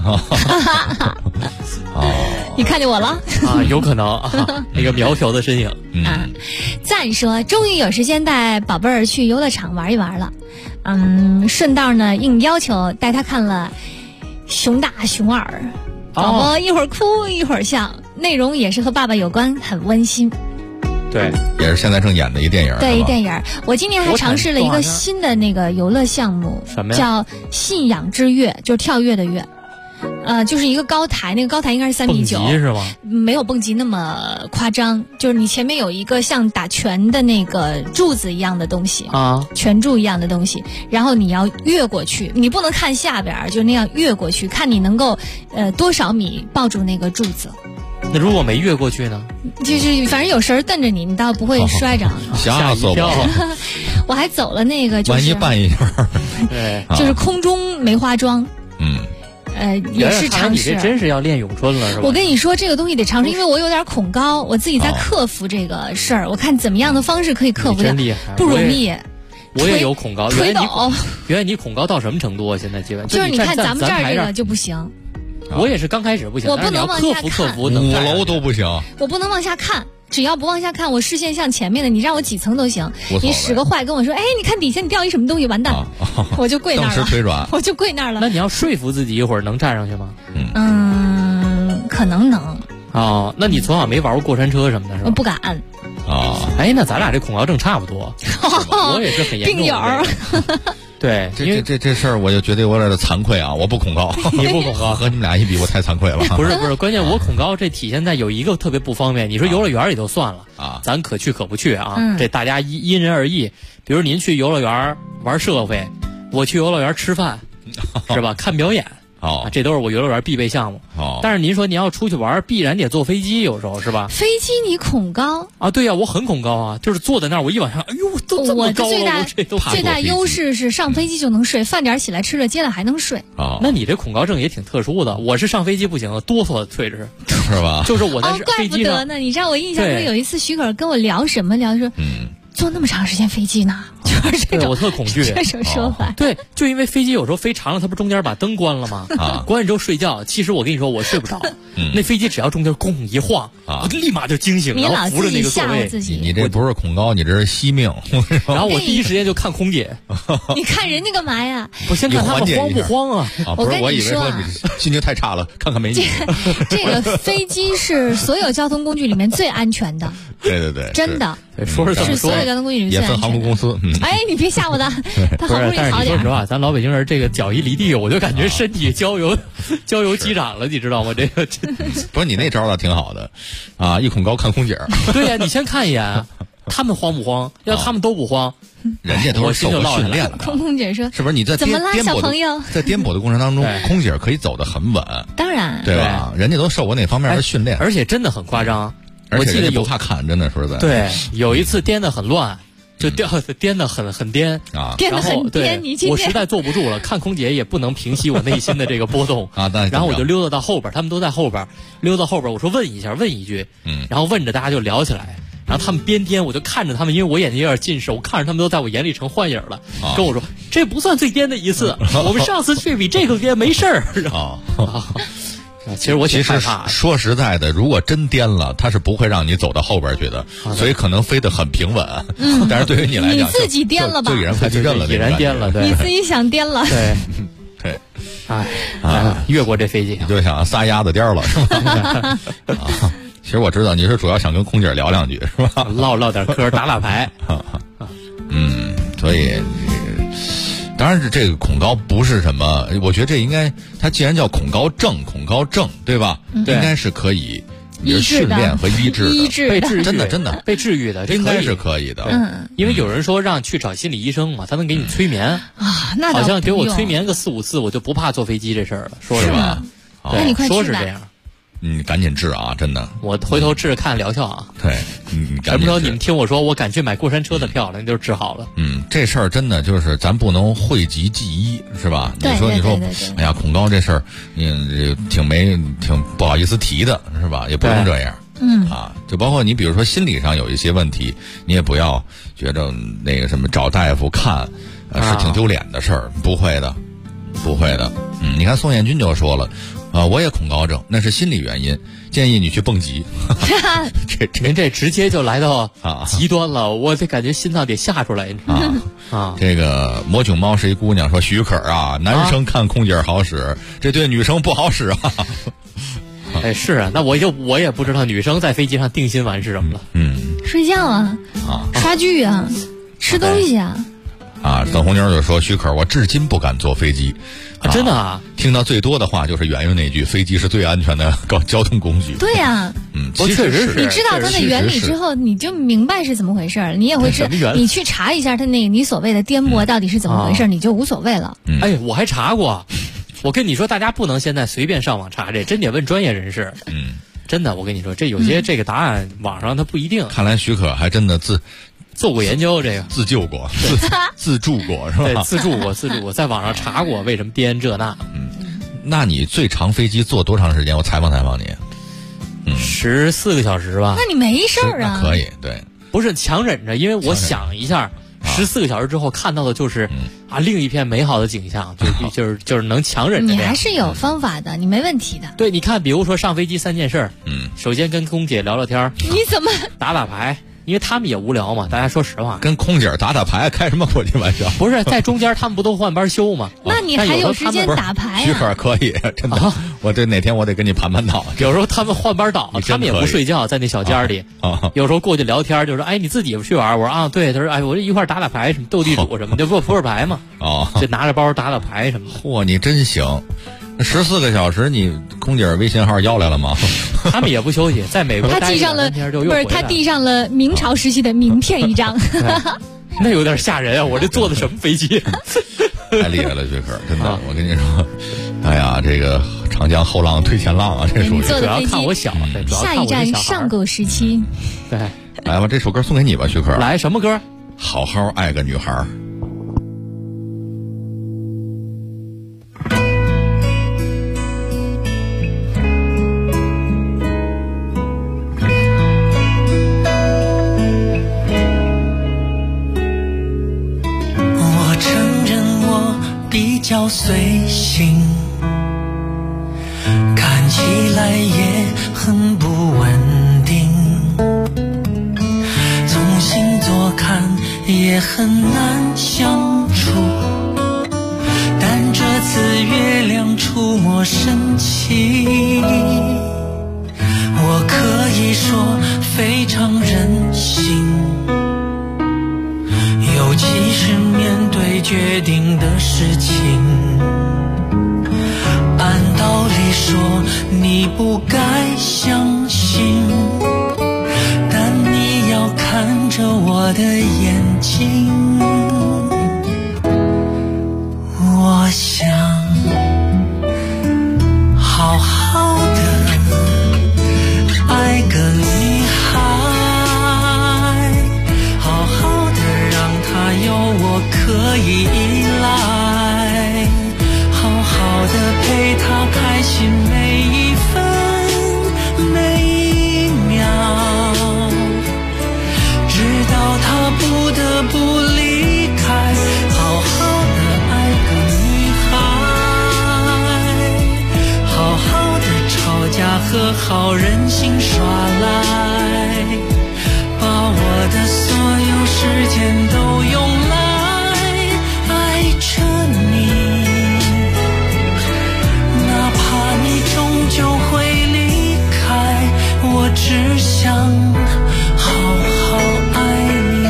你看见我了啊？有可能啊，那个苗条的身影啊。赞说终于有时间带宝贝儿去游乐场玩一玩了。顺道呢应要求带他看了熊大熊二。宝宝一会儿哭一会儿笑，内容也是和爸爸有关，很温馨。 对，也是现在正演的一电影。 对，一电影。我今年还尝试了一个新的那个游乐项目， 什么呀？ 叫信仰之跃，就是跳跃的跃。就是一个高台，那个高台应该是3.9米是吗？ 没有蹦极那么夸张，就是你前面有一个像打拳的那个柱子一样的东西啊， 拳柱一样的东西，然后你要越过去，你不能看下边，就那样越过去，看你能够多少米抱住那个柱子。 那如果没越过去呢？ 就是反正有绳瞪着你，你倒不会摔着。 吓死我了！ 我还走了那个，就是万一绊一下， 对， 就是空中梅花桩。也是尝试。 你这真是要练咏春了，是吧？ 我跟你说，这个东西得尝试，因为我有点恐高，我自己在克服这个事儿。我看怎么样的方式可以克服掉， 真厉害， 不容易。 我也有恐高， 推抖。 原来你恐高到什么程度啊？现在基本就是你看咱们这儿这个就不行。 我也是刚开始不行， 我不能往下看 ，5楼都不行。 我不能往下看。只要不往下看，我视线向前面的，你让我几层都行。你使个坏跟我说，哎，你看底下你掉一什么东西，完蛋，我就跪那儿了。 腿软， 我就跪那儿了。 那你要说服自己一会儿能站上去吗？ 可能能。 哦，那你从小没玩过过山车什么的，是吧？ 我不敢。 哎，那咱俩这恐高症差不多。我也是很严重的病友。 对， 这事儿我就觉得我有点惭愧啊！我不恐高， 你不恐高， 和你们俩一比，我太惭愧了。 不是，关键我恐高这体现在有一个特别不方便。你说游乐园也就算了啊， 咱可去可不去啊，这大家因人而异。比如您去游乐园玩社会，我去游乐园吃饭，是吧？看表演。这都是我游乐园必备项目。但是您说你要出去玩，必然得坐飞机，有时候是吧？ 飞机你恐高啊？对呀，我很恐高啊，就是坐在那儿，我一往上，哎呦，都这么高了， 我最大优势是上飞机就能睡，饭点起来吃了接了还能睡。 那你这恐高症也挺特殊的。我是上飞机不行，哆嗦退着， 是吧？ 就是我在飞机上。 怪不得呢。你知道我印象中有一次许可跟我聊什么聊说，坐那么长时间飞机呢？就是这种， 我特恐惧这种说法。 对，就因为飞机有时候飞长了，它不中间把灯关了吗？关了之后睡觉。其实我跟你说，我睡不着。那飞机只要中间咣一晃，我立马就惊醒，然后扶着那个座位。 你这不是恐高，你这是惜命。 然后我第一时间就看空姐。 你看人家干嘛呀？ 我先看他们慌不慌啊？ 不是，我以为说你心情太差了，看看美女。 这个飞机是所有交通工具里面最安全的。 对， 真的。 说是这么说， 所有交通工具里面最安全的。 也分航空公司。 哎，你别吓我的，他好不容易好点。 说实话，咱老北京人这个脚一离地，我就感觉身体郊游机长了，你知道吗？这个不是你那招倒挺好的啊！一恐高看空姐。 对呀，你先看一眼，他们慌不慌？要他们都不慌， 人家都是受过训练的。 空姐说：“ 是不是你在怎么啦，小朋友？ 在颠簸的过程当中，空姐可以走得很稳。 当然， 对吧？人家都受过那方面的训练， 而且真的很夸张。 我记得不怕看，真的说实在。 对，有一次颠得很乱。”就颠得很颠啊， 颠得很颠。 我实在坐不住了，看空姐也不能平息我内心的这个波动啊。 然后我就溜达到后边，他们都在后边，溜到后边，我说问一句，然后问着大家就聊起来。然后他们边颠，我就看着他们，因为我眼睛有点近视，我看着他们都在我眼里成幻影了，跟我说这不算最颠的一次，我们上次去比这个颠没事儿啊。其实我挺害怕。 说实在的，如果真颠了，它是不会让你走到后边去的，所以可能飞得很平稳。但是对于你来讲， 你自己颠了吧？ 就已然快地震了， 已然颠了，对， 你自己想颠了。 对，越过这飞机， 你就想撒鸭子颠了，是吧？其实我知道你是主要想跟空姐聊两句，是吧？ 唠点嗑，打牌。 所以。当然是这个恐高不是什么，我觉得这应该，它既然叫恐高症，对吧？应该是可以训练和医治的， 被治愈， 真的被治愈的， 应该是可以的。 因为有人说让去找心理医生嘛，他能给你催眠啊，那好像给我催眠个4-5次，我就不怕坐飞机这事儿了，说是吧？ 对，说是这样。 赶紧治啊，真的。 我回头治看疗效啊。 对， 什么时候你们听我说我敢去买过山车的票了，那就治好了。 这事儿真的就是咱不能讳疾忌医，是吧？ 对， 你说，哎呀，恐高这事儿，挺不好意思提的，是吧？也不用这样。就包括你，比如说心理上有一些问题，你也不要觉得那个什么找大夫看，是挺丢脸的事儿。不会的。你看宋彦军就说了，我也恐高症，那是心理原因，建议你去蹦极。 您这直接就来到极端了，我得感觉心脏得吓出来这个魔囧猫是一姑娘说，许可啊，男生看空姐好使，这对女生不好使啊。 哎，是啊，那我也不知道女生在飞机上定心丸是什么了。 睡觉啊，刷剧啊，吃东西啊。 邓红妞就说，许可，我至今不敢坐飞机。 真的啊？ 听到最多的话就是圆圆那句，飞机是最安全的交通工具。 对呀， 确实是。 你知道它的原理之后，你就明白是怎么回事儿，你也会知道。你去查一下它那个你所谓的颠簸到底是怎么回事，你就无所谓了。 哎，我还查过。我跟你说，大家不能现在随便上网查这，真得问专业人士。真的，我跟你说，这有些这个答案网上它不一定。 看来许可还真的做过研究，这个自救过，自助过是吧？ 对，自助过，在网上查过为什么颠这那。 那你最长飞机坐多长时间？我采访你。 14个小时吧。 那你没事儿啊？ 可以，对， 不是强忍着，因为我想一下，14个小时之后看到的就是另一片美好的景象，就是能强忍着。 你还是有方法的，你没问题的。 对，你看，比如说上飞机3件事，首先跟空姐聊聊天， 你怎么打牌？因为他们也无聊嘛，大家说实话， 跟空姐打牌，开什么国际玩笑？ 不是在中间，他们不都换班休吗？ 那你还有时间打牌许可可以，真的。我这哪天我得跟你盘道。 有时候他们换班倒，他们也不睡觉，在那小间里。有时候过去聊天，就说：“哎，你自己也去玩？”我说：“对。”他说：“哎，我这一块打牌，什么斗地主什么的，不扑克牌嘛。”就拿着包打牌什么的。 嚯，你真行！14个小时，你空姐微信号要来了吗？ 他们也不休息，在美国他递上了，不是他递上了明朝时期的名片一张。 那有点吓人啊！我这坐的什么飞机？ 太厉害了，许可，真的，我跟你说，哎呀，这个长江后浪推前浪啊，这属于主要看我小， 下一站上狗时期。 对， 来吧，这首歌送给你吧，许可。 来，什么歌？ 好好爱个女孩。 比较随性，看起来也很不稳定，从星座看也很难相处，但这次月亮出没深情，我可以说非常任性，尤其是面对决定的事情，按道理说你不该相信，但你要看着我的眼睛，我想好好的爱个女孩，好好的让她有我可以依赖，好好的陪她开心每一分每一秒，直到她不得不离开，好好的爱个女孩，好好的吵架和好任性耍赖，把我的所有时间都用来爱着你，哪怕你终究会离开，我只想好好爱你。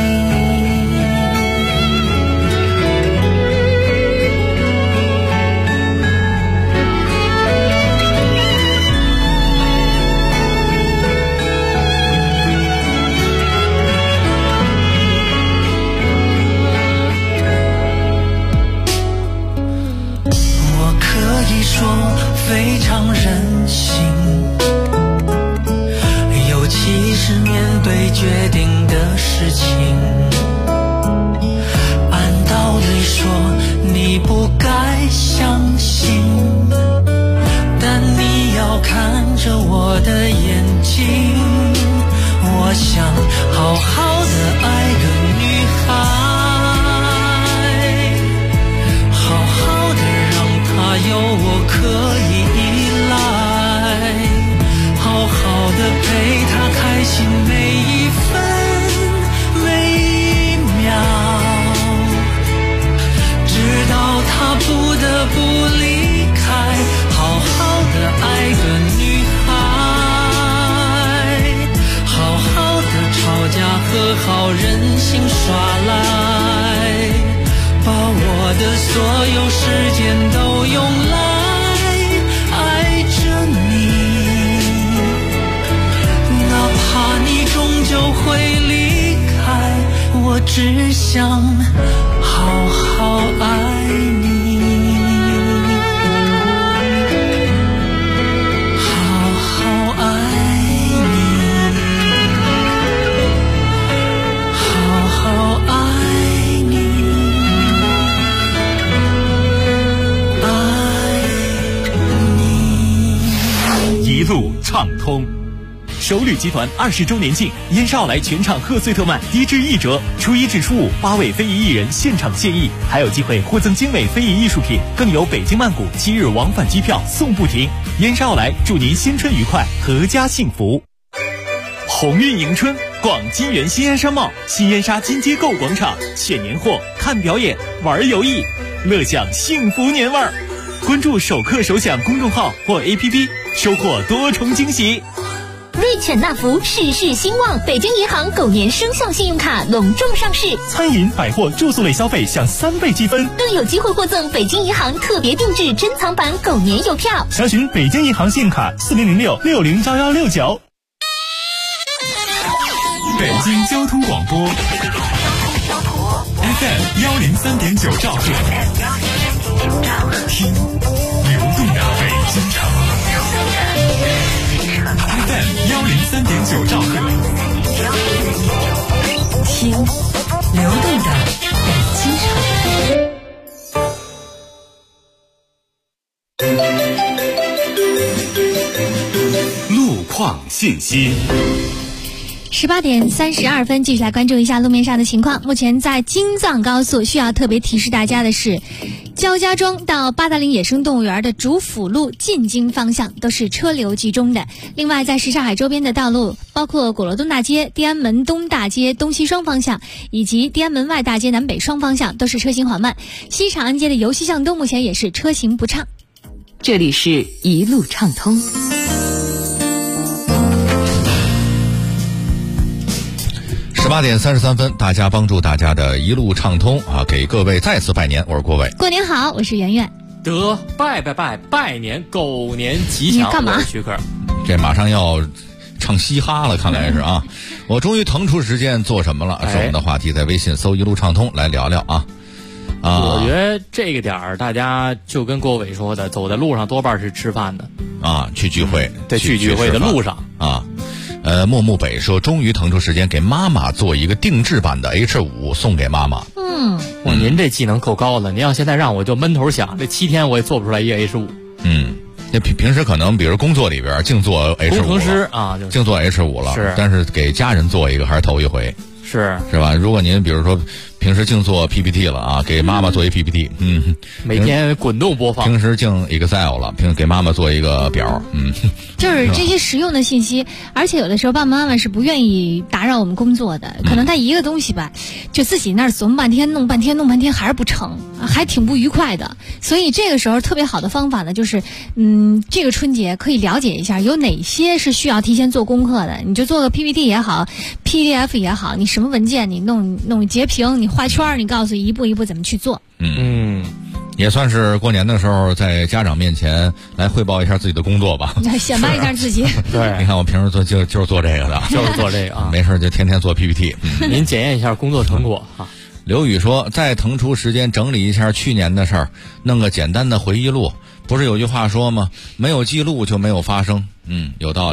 我可以说非常任性， 决定的事情。按道理说你不该相信，但你要看着我的眼睛。我想好好的爱个女孩，好好的让她有我可以依赖，好好的陪她开心每一分每一秒，直到她不得不离开，好好的爱个女孩，好好的吵架和好任性耍赖，把我的所有时间都用来爱着你，哪怕你终究会离开，我只想好好爱你。 一路畅通。首旅集团20周年庆，燕莎奥莱全场贺岁特卖，低至1折，初1至初5，8位非遗艺人现场献艺，还有机会获赠精美非遗艺术品，更有北京曼谷7日往返机票送不停。燕莎奥莱祝您新春愉快，阖家幸福。鸿运迎春，逛金源新燕山帽，新燕莎金街购广场，选年货，看表演，玩游艺，乐享幸福年味儿。关注首客首享公众号或 APP， 收获多重惊喜。 瑞犬纳福事事兴旺，北京银行狗年生肖信用卡隆重上市， 餐饮、百货、住宿类消费享3倍积分， 更有机会获赠北京银行特别定制珍藏版狗年邮票。 详询北京银行信用卡4006-601169。 北京交通广播 FM103.9兆赫，听流动的北京城。FM103.9兆赫， 听流动的北京城。路况信息。 18点32分，继续来关注一下路面上的情况。目前在京藏高速需要特别提示大家的是，焦家庄到八达岭野生动物园的主辅路进京方向都是车流集中的。另外，在什刹海周边的道路，包括鼓楼东大街、地安门东大街东西双方向，以及地安门外大街南北双方向都是车行缓慢。西长安街的由西向东目前也是车行不畅。 这里是一路畅通。 18点33分，大家帮助大家的一路畅通啊！给各位再次拜年，我是郭伟。 过年好，我是圆圆。 得拜年，狗年吉祥。 你干嘛？ 徐克， 这马上要唱嘻哈了，看来是啊！我终于腾出时间做什么了？是我们的话题，在微信搜一路畅通来聊聊啊！ 我觉得这个点儿，大家就跟郭伟说的，走在路上多半是吃饭的啊，去聚会， 在去聚会的路上啊。莫木北说，终于腾出时间给妈妈做一个定制版的 H5 送给妈妈。 哇，您这技能够高的，您要现在让我就闷头想，这7天我也做不出来一个 H5。 那平时可能比如工作里边净做 H5 工程师啊， 净做 H5 了， 是， 但是给家人做一个还是头一回， 是吧？如果您比如说平时净做 PPT 了啊，给妈妈做一 PPT， 每天滚动播放。 平时净 Excel 了，给妈妈做一个表， 就是这些实用的信息，而且有的时候爸爸妈妈是不愿意打扰我们工作的，可能他一个东西吧，就自己那儿琢磨半天，弄半天还是不成，还挺不愉快的。所以这个时候特别好的方法呢，就是这个春节可以了解一下有哪些是需要提前做功课的，你就做个 PPT 也好 ，PDF 也好，你什么文件你弄截屏，你画圈，你告诉一步一步怎么去做。 也算是过年的时候在家长面前来汇报一下自己的工作吧， 显摆一下自己。 对， 你看我平时就是做这个的， 就是做这个啊， 没事就天天做 PPT。 您检验一下工作成果啊。 刘宇说，再腾出时间整理一下去年的事儿，弄个简单的回忆录。不是有句话说吗？没有记录就没有发生。有道理。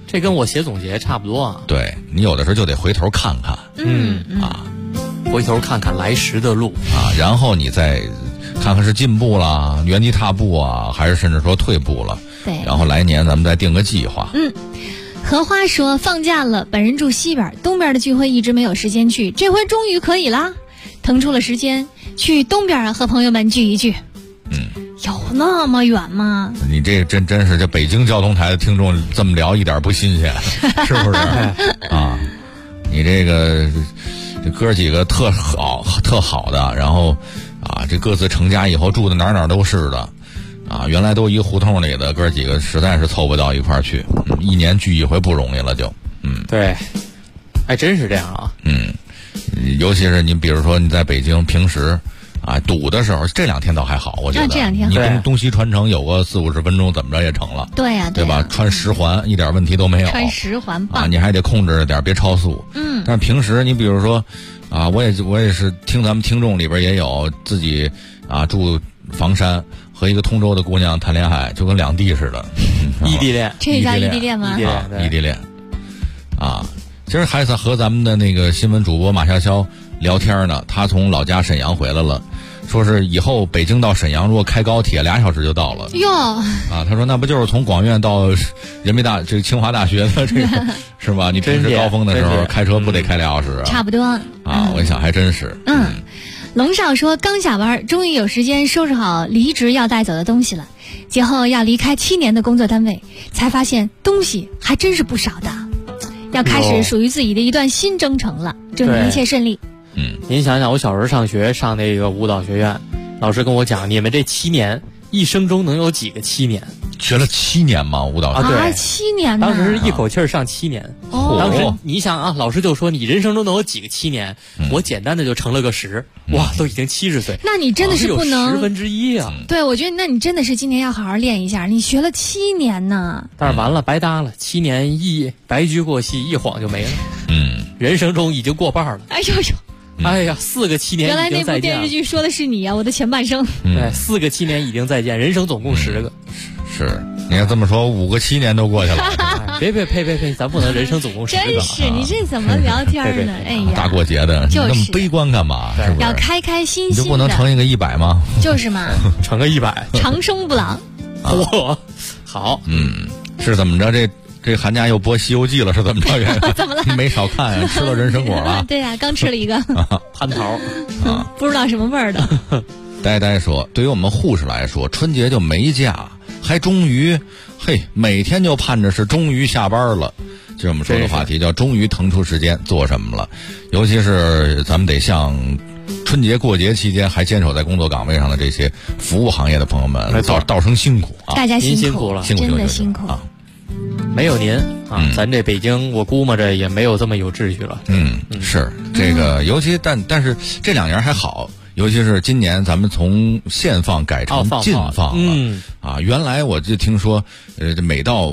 这跟我写总结差不多啊。 对，你有的时候就得回头看看， 回头看看来时的路啊，然后你再看看是进步了、原地踏步啊，还是甚至说退步了。 对， 然后来年咱们再定个计划。 荷花说放假了，本人住西边，东边的聚会一直没有时间去，这回终于可以啦，腾出了时间去东边和朋友们聚一聚。有那么远吗？ 你这真是这北京交通台的听众这么聊一点不新鲜，是不是啊？你这哥几个特好的，然后啊，这各自成家以后住的哪都是的。啊，原来都一个胡同里的哥几个，实在是凑不到一块儿去，一年聚一回不容易了就， 对，还真是这样啊， 尤其是你比如说你在北京平时啊堵的时候，这2天倒还好，我觉得这2天你东西穿城有个40-50分钟，怎么着也成了， 对呀， 对吧？穿10环一点问题都没有， 穿10环棒啊，你还得控制点别超速，但是平时你比如说啊，我也是听咱们听众里边也有自己啊住房山。和一个通州的姑娘谈恋爱，就跟两地似的， 异地恋， 这叫异地恋吗？ 异地恋，啊，今儿还是和咱们的那个新闻主播马潇潇聊天呢，他从老家沈阳回来了，说是以后北京到沈阳如果开高铁2小时就到了。 哟， 啊，他说那不就是从广院到人民这个清华大学的这个是吧？你平时高峰的时候开车不得开2小时啊？ 差不多啊，我一想还真是。 龙少说刚下班，终于有时间收拾好离职要带走的东西了。节后要离开7年的工作单位，才发现东西还真是不少的，要开始属于自己的一段新征程了。祝你一切顺利。 您想想，我小时候上学上那个舞蹈学院，老师跟我讲，你们这7年一生中能有几个7年？ 学了7年吗？舞蹈啊，对 ，7年呢。 当时是一口气儿上7年。当时你想啊，老师就说你人生中能有几个7年？我简单的就乘了个10，哇，都已经70岁。 那你真的是不能 1/10啊！ 对，我觉得那你真的是今年要好好练一下。你学了7年呢， 但是完了，白搭了，7年白驹过隙，一晃就没了。人生中已经过半了。 哎呦呦！ 哎呀，4个7年已经再见了。 原来那部电视剧说的是你啊，我的前半生。 对，4个7年已经再见，人生总共10个。 是，你要这么说，5个7年都过去了。 别，呸，咱不能人生总共10个。 真是，你这怎么聊天呢？哎呀， 大过节的，你那么悲观干嘛？是不是？ 要开开心心的。 你就不能乘一个100吗？ 就是嘛， 乘个100， 长生不老。 好， 是怎么着？这寒假又播《西游记》了，是怎么着？ 怎么了？ 没少看呀，吃了人参果了。 对呀，刚吃了一个蟠桃， 不知道什么味儿的。 呆说，对于我们护士来说，春节就没假，还终于，每天就盼着是终于下班了。就我们说的话题叫终于腾出时间做什么了，尤其是咱们得向春节过节期间还坚守在工作岗位上的这些服务行业的朋友们，道声辛苦啊！ 大家辛苦了， 真的辛苦啊！ 没有您啊，咱这北京我估摸着也没有这么有秩序了。 是这个，尤其但是这2年还好。尤其是今年咱们从限放改成禁放了，啊，原来我就听说，每到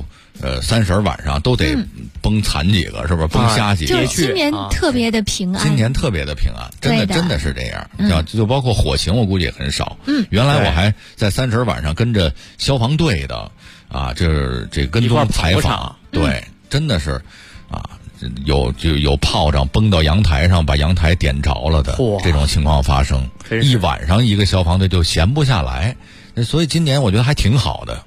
30晚上都得崩残几个，是不是？崩瞎几个？ 就是今年特别的平安， 今年特别的平安，真的是这样。就包括火情，我估计也很少。原来我还在30晚上跟着消防队的啊，就是这跟踪采访，对，真的是啊。有炮仗崩到阳台上，把阳台点着了的这种情况发生，一晚上一个消防队就闲不下来，所以今年我觉得还挺好的。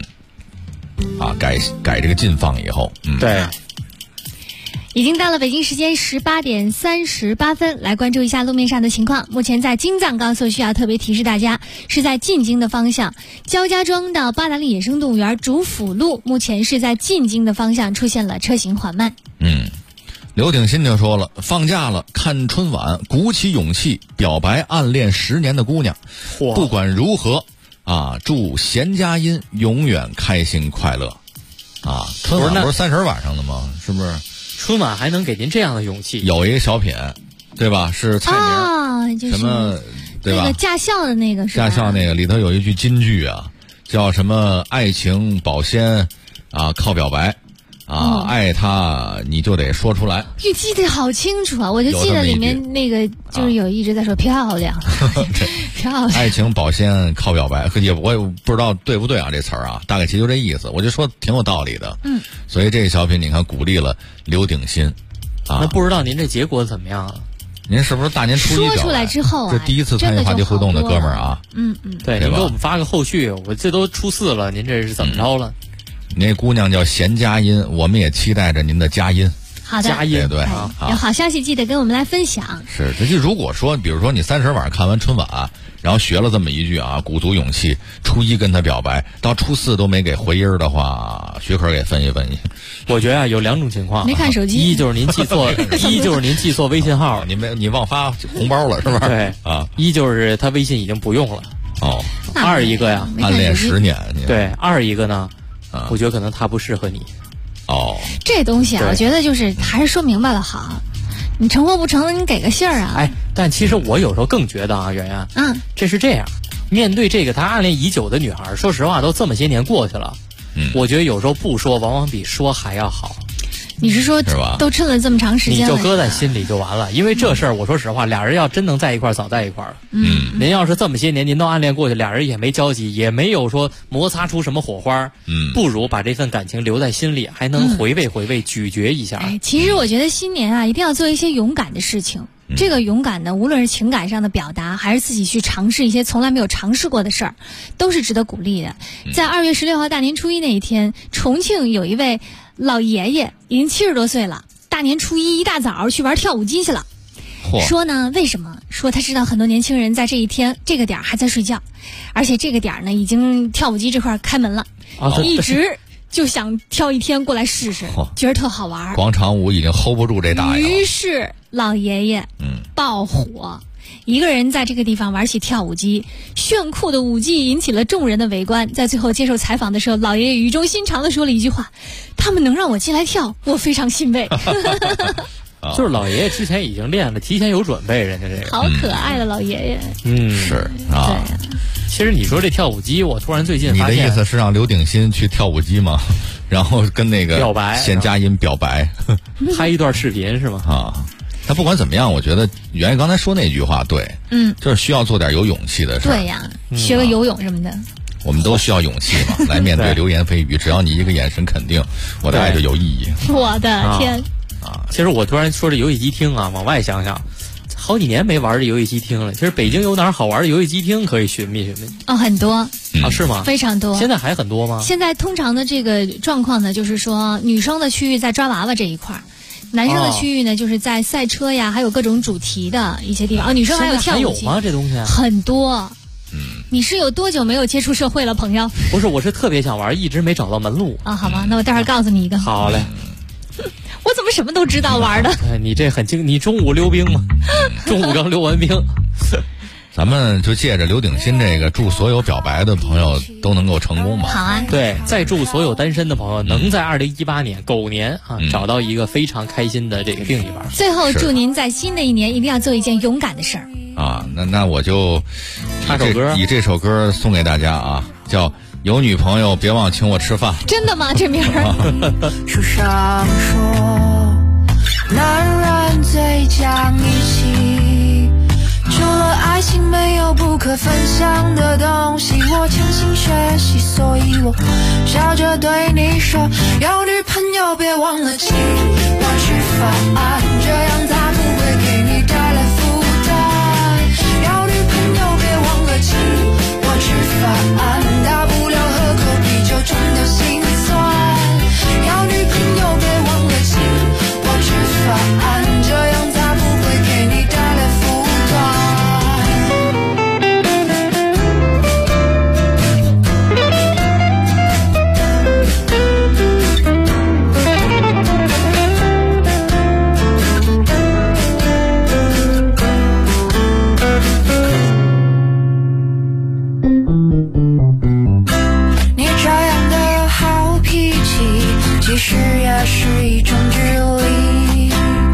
改这个禁放以后， 对。 已经到了北京时间18点38分，来关注一下路面上的情况。目前在京藏高速需要特别提示大家，是在进京的方向，焦家庄到八达岭野生动物园主辅路，目前是在进京的方向出现了车行缓慢。 刘鼎新就说了，放假了看春晚，鼓起勇气表白暗恋10年的姑娘，不管如何啊，祝贤佳音永远开心快乐啊！春晚不是30晚上的吗？是不是？ 春晚还能给您这样的勇气？ 有一个小品，对吧？是蔡明， 就是什么，对吧？ 那个驾校的那个是吧？ 驾校那个里头有一句金句啊，叫什么？爱情保鲜啊，靠表白啊，爱他你就得说出来。 你记得好清楚啊！我就记得里面那个就是有一直在说漂亮，漂亮。 爱情保鲜靠表白，我也不知道对不对啊，这词儿啊，大概其实就这意思。我就说挺有道理的。所以这个小品你看鼓励了刘鼎新啊。 那不知道您这结果怎么样啊？ 您是不是大年初一说出来之后啊？ 这第一次参与话题互动的哥们儿啊。 对，您给我们发个后续，我这都初4了，您这是怎么着了？ 那姑娘叫贤佳音，我们也期待着您的佳音。 好的， 佳音对， 有好消息记得跟我们来分享。 是，就如果说，比如说你30晚上看完春晚，然后学了这么一句啊，鼓足勇气，初一跟他表白，到初4都没给回音的话，学科给分析分析。 我觉得啊，有2种情况， 没看手机， 一就是您记错，一就是您记错微信号， 你忘发红包了是吧？ 对啊，一就是他微信已经不用了。 哦， 二一个呀， 暗恋10年。 对，二一个呢，我觉得可能他不适合你。 哦， 这东西啊，我觉得就是还是说明白了好。你成或不成，你给个信儿啊。 哎，但其实我有时候更觉得啊，圆圆，这是这样，面对这个他暗恋已久的女孩，说实话，都这么些年过去了，我觉得有时候不说，往往比说还要好。 你是说都趁了这么长时间了， 你就搁在心里就完了。因为这事儿，我说实话，俩人要真能在一块儿，早在一块儿了。您要是这么些年您都暗恋过去，俩人也没交集，也没有说摩擦出什么火花，不如把这份感情留在心里，还能回味回味，咀嚼一下。 其实我觉得新年啊，一定要做一些勇敢的事情。这个勇敢呢，无论是情感上的表达，还是自己去尝试一些从来没有尝试过的事儿，都是值得鼓励的。在2月16号大年初一那一天，重庆有一位老爷爷已经70多岁了，大年初一大早去玩跳舞机去了。说呢，为什么？说他知道很多年轻人在这一天这个点还在睡觉，而且这个点呢已经跳舞机这块开门了，一直就想跳一天过来试试，觉得特好玩。 广场舞已经 hold 不住这大爷了。 于是老爷爷爆火，一个人在这个地方玩起跳舞机，炫酷的舞技引起了众人的围观。在最后接受采访的时候，老爷爷语重心长地说了一句话：他们能让我进来跳，我非常欣慰。 就是老爷爷之前已经练了，提前有准备，人家这个好可爱的老爷爷。 是啊。 其实你说这跳舞机，我突然最近发现， 你的意思是让刘鼎新去跳舞机吗？然后跟那个表白贤佳音表白， 拍一段视频是吗？ 啊，但不管怎么样，我觉得圆圆刚才说那句话对，就是需要做点有勇气的事。 对呀，学个游泳什么的。 我们都需要勇气嘛，来面对流言蜚语。只要你一个眼神肯定，我的爱就有意义。 我的天！ 其实我突然说这游戏机厅啊，往外想想，好几年没玩这游戏机厅了。其实北京有哪儿好玩的游戏机厅可以寻觅寻觅？ 很多啊，是吗？ 非常多。 现在还很多吗？ 现在通常的这个状况呢，就是说女生的区域在抓娃娃这一块儿，男生的区域呢就是在赛车呀，还有各种主题的一些地方。女生还有跳舞机。 还有吗？这东西很多。你是有多久没有接触社会了，朋友？ 不是，我是特别想玩，一直没找到门路啊。好吧，那我待会儿告诉你一个。 好嘞。 我怎么什么都知道玩的？ 你这很精，你中午溜冰吗？中午刚溜完冰。 咱们就借着刘鼎新这个，祝所有表白的朋友都能够成功吧。 好啊。 对，再祝所有单身的朋友能在2018年狗年啊找到一个非常开心的这个另一半。 最后祝您在新的一年一定要做一件勇敢的事儿啊。那我就插首歌， 以这首歌送给大家啊，叫有女朋友别忘请我吃饭。 真的吗？这名儿？ 书上说，男人最讲义气，除了爱情没有不可分享的东西。我强行学习，所以我笑着对你说，有女朋友别忘了请我吃饭，这样他不会给你带来负担。有女朋友别忘了请我吃饭，大不了喝口啤酒冲掉心酸。有女朋友别忘了请我吃饭，这样他不会给你带来负担。你这样的好脾气，其实也是一种距离。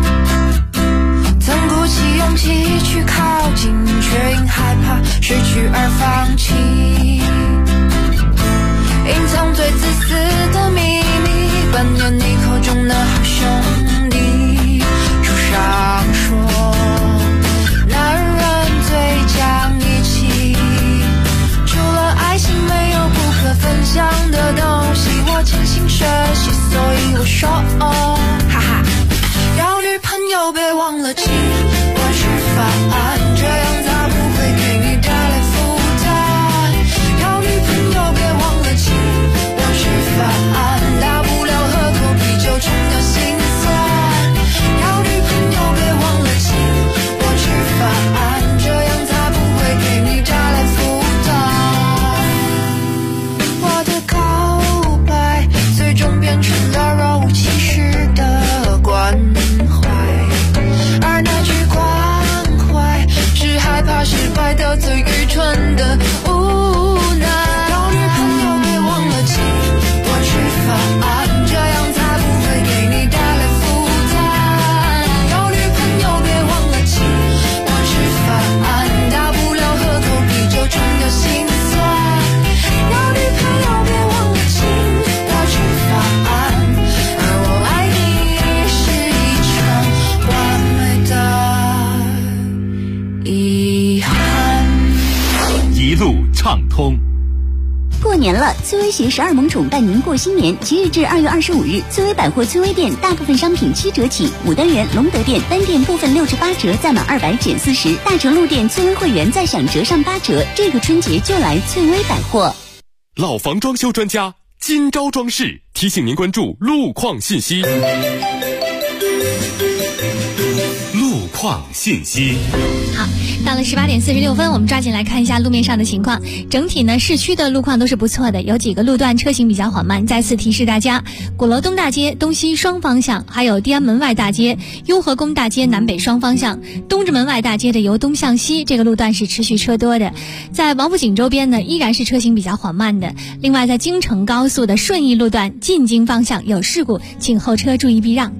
曾鼓起勇气去靠近，却因害怕失去而放弃。隐藏最自私的秘密， 半年你口中的好兄弟。书上说，男人最讲义气，除了爱情没有不可分享的东西。我潜心学习，所以我说哈哈，要女朋友别忘了请我吃饭，这样才不会给你带来负担。要女朋友别忘了请我吃饭，大不了喝口啤酒冲掉心酸。要女朋友别忘了请我吃饭，这样才不会给你带来负担。我的告白最终变成了若无其事的关怀，而那句关怀是害怕失败的最愚蠢的无奈。要女朋友别忘了请我吃饭，这样才不会给你带来负担。要女朋友别忘了请我吃饭，大不了喝口啤酒冲掉心酸。要女朋友别忘了请我吃饭，而我爱你是一场完美的遗憾。 一路畅通。 过年了，崔薇携12萌宠伴您过新年。即日至2月25日，崔薇百货崔薇店大部分商品7折起，牡丹园、隆德店单店部分6至8折，再满200减40。大成路店崔薇会员再享折上8折。这个春节就来崔薇百货。 老房装修专家金招装饰提醒您关注路况信息。 路况信息。 好，到了18点46分，我们抓紧来看一下路面上的情况。整体呢，市区的路况都是不错的，有几个路段车行比较缓慢。再次提示大家，鼓楼东大街东西双方向，还有地安门外大街、雍和宫大街南北双方向，东直门外大街的由东向西这个路段是持续车多的。在王府井周边呢，依然是车行比较缓慢的。另外，在京承高速的顺义路段进京方向有事故，请后车注意避让。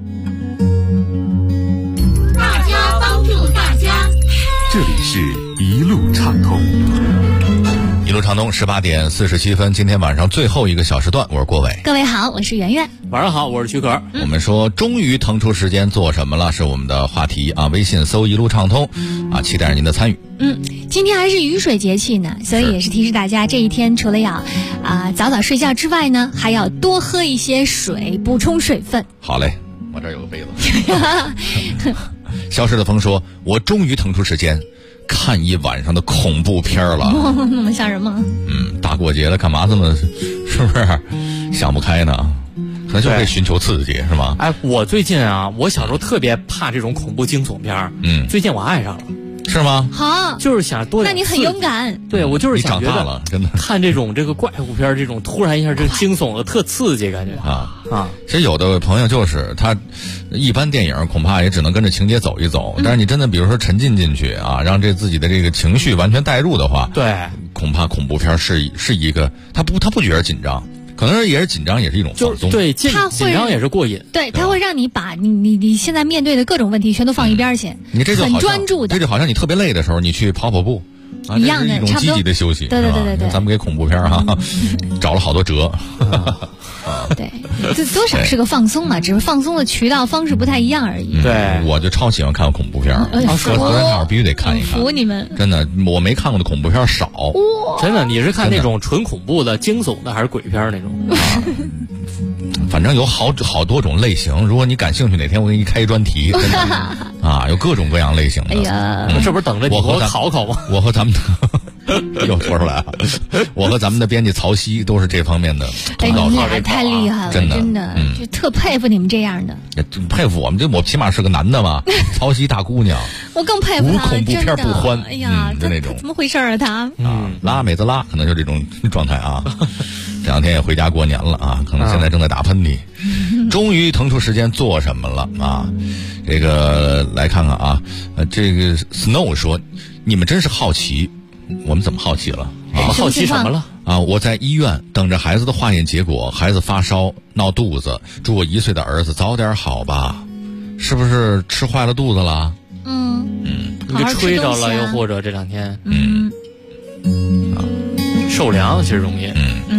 大家帮助大家，这里是一路畅通。 一路畅通，18点47分，今天晚上最后一个小时段，我是郭伟。 各位好，我是圆圆。 晚上好，我是徐可。 我们说终于腾出时间做什么了，是我们的话题啊。微信搜一路畅通啊，期待着您的参与。 今天还是雨水节气呢，所以也是提示大家，这一天除了要早早睡觉之外呢，还要多喝一些水，补充水分。 好嘞，我这儿有个杯子。消失的风说，我终于腾出时间看一晚上的恐怖片了。 那么吓人吗？ 大过节的干嘛这么，是不是想不开呢？可能就会寻求刺激，是吗？ 哎，我最近啊，我小时候特别怕这种恐怖惊悚片，最近我爱上了。 是吗？ 好， 就是想多点。 那你很勇敢。 对，我就是想觉得你长大了，真的看这个怪物片，这种突然一下这惊悚的特刺激，感觉啊。 其实有的朋友就是他，一般电影恐怕也只能跟着情节走一走，但是你真的比如说沉浸进去啊，让自己的这个情绪完全带入的话， 对， 恐怕恐怖片是一个他不觉得紧张。可能也是紧张，也是一种放松。 对，紧张也是过瘾。 对，它会让你把你现在面对的各种问题全都放一边去， 你这就很专注的。 这就好像你特别累的时候，你去跑步， 一样的， 一种积极的休息。 对。 咱们给恐怖片找了好多折。 对，这多少是个放松嘛，只是放松的渠道方式不太一样而已。 对，我就超喜欢看恐怖片，昨天晚上必须得看一看。 服你们！ 真的，我没看过的恐怖片少。 真的，你是看那种纯恐怖的、惊悚的，还是鬼片那种？ 反正有好多种类型，如果你感兴趣，哪天我给你开一专题，真的啊，有各种各样类型的。 哎呀， 这不是等着你我考考吗？ 我和咱们的又说出来了，我和咱们的编辑曹曦都是这方面的同道中人。 你俩太厉害了，真的，就特佩服你们这样的。 佩服我们，我起码是个男的嘛，曹曦大姑娘， 我更佩服他， 无恐怖片不欢。 哎呀， 就那种怎么回事啊他？ 拉妹子拉，可能就这种状态啊。这两天也回家过年了啊，可能现在正在打喷嚏。终于腾出时间做什么了啊？这个来看看啊，这个 Snow 说，你们真是好奇，我们怎么好奇了？ 好奇什么了？ 啊，我在医院等着孩子的化验结果，孩子发烧闹肚子，祝我1岁的儿子早点好吧？是不是吃坏了肚子了？ 你给吹着了，又或者这两天受凉其实容易。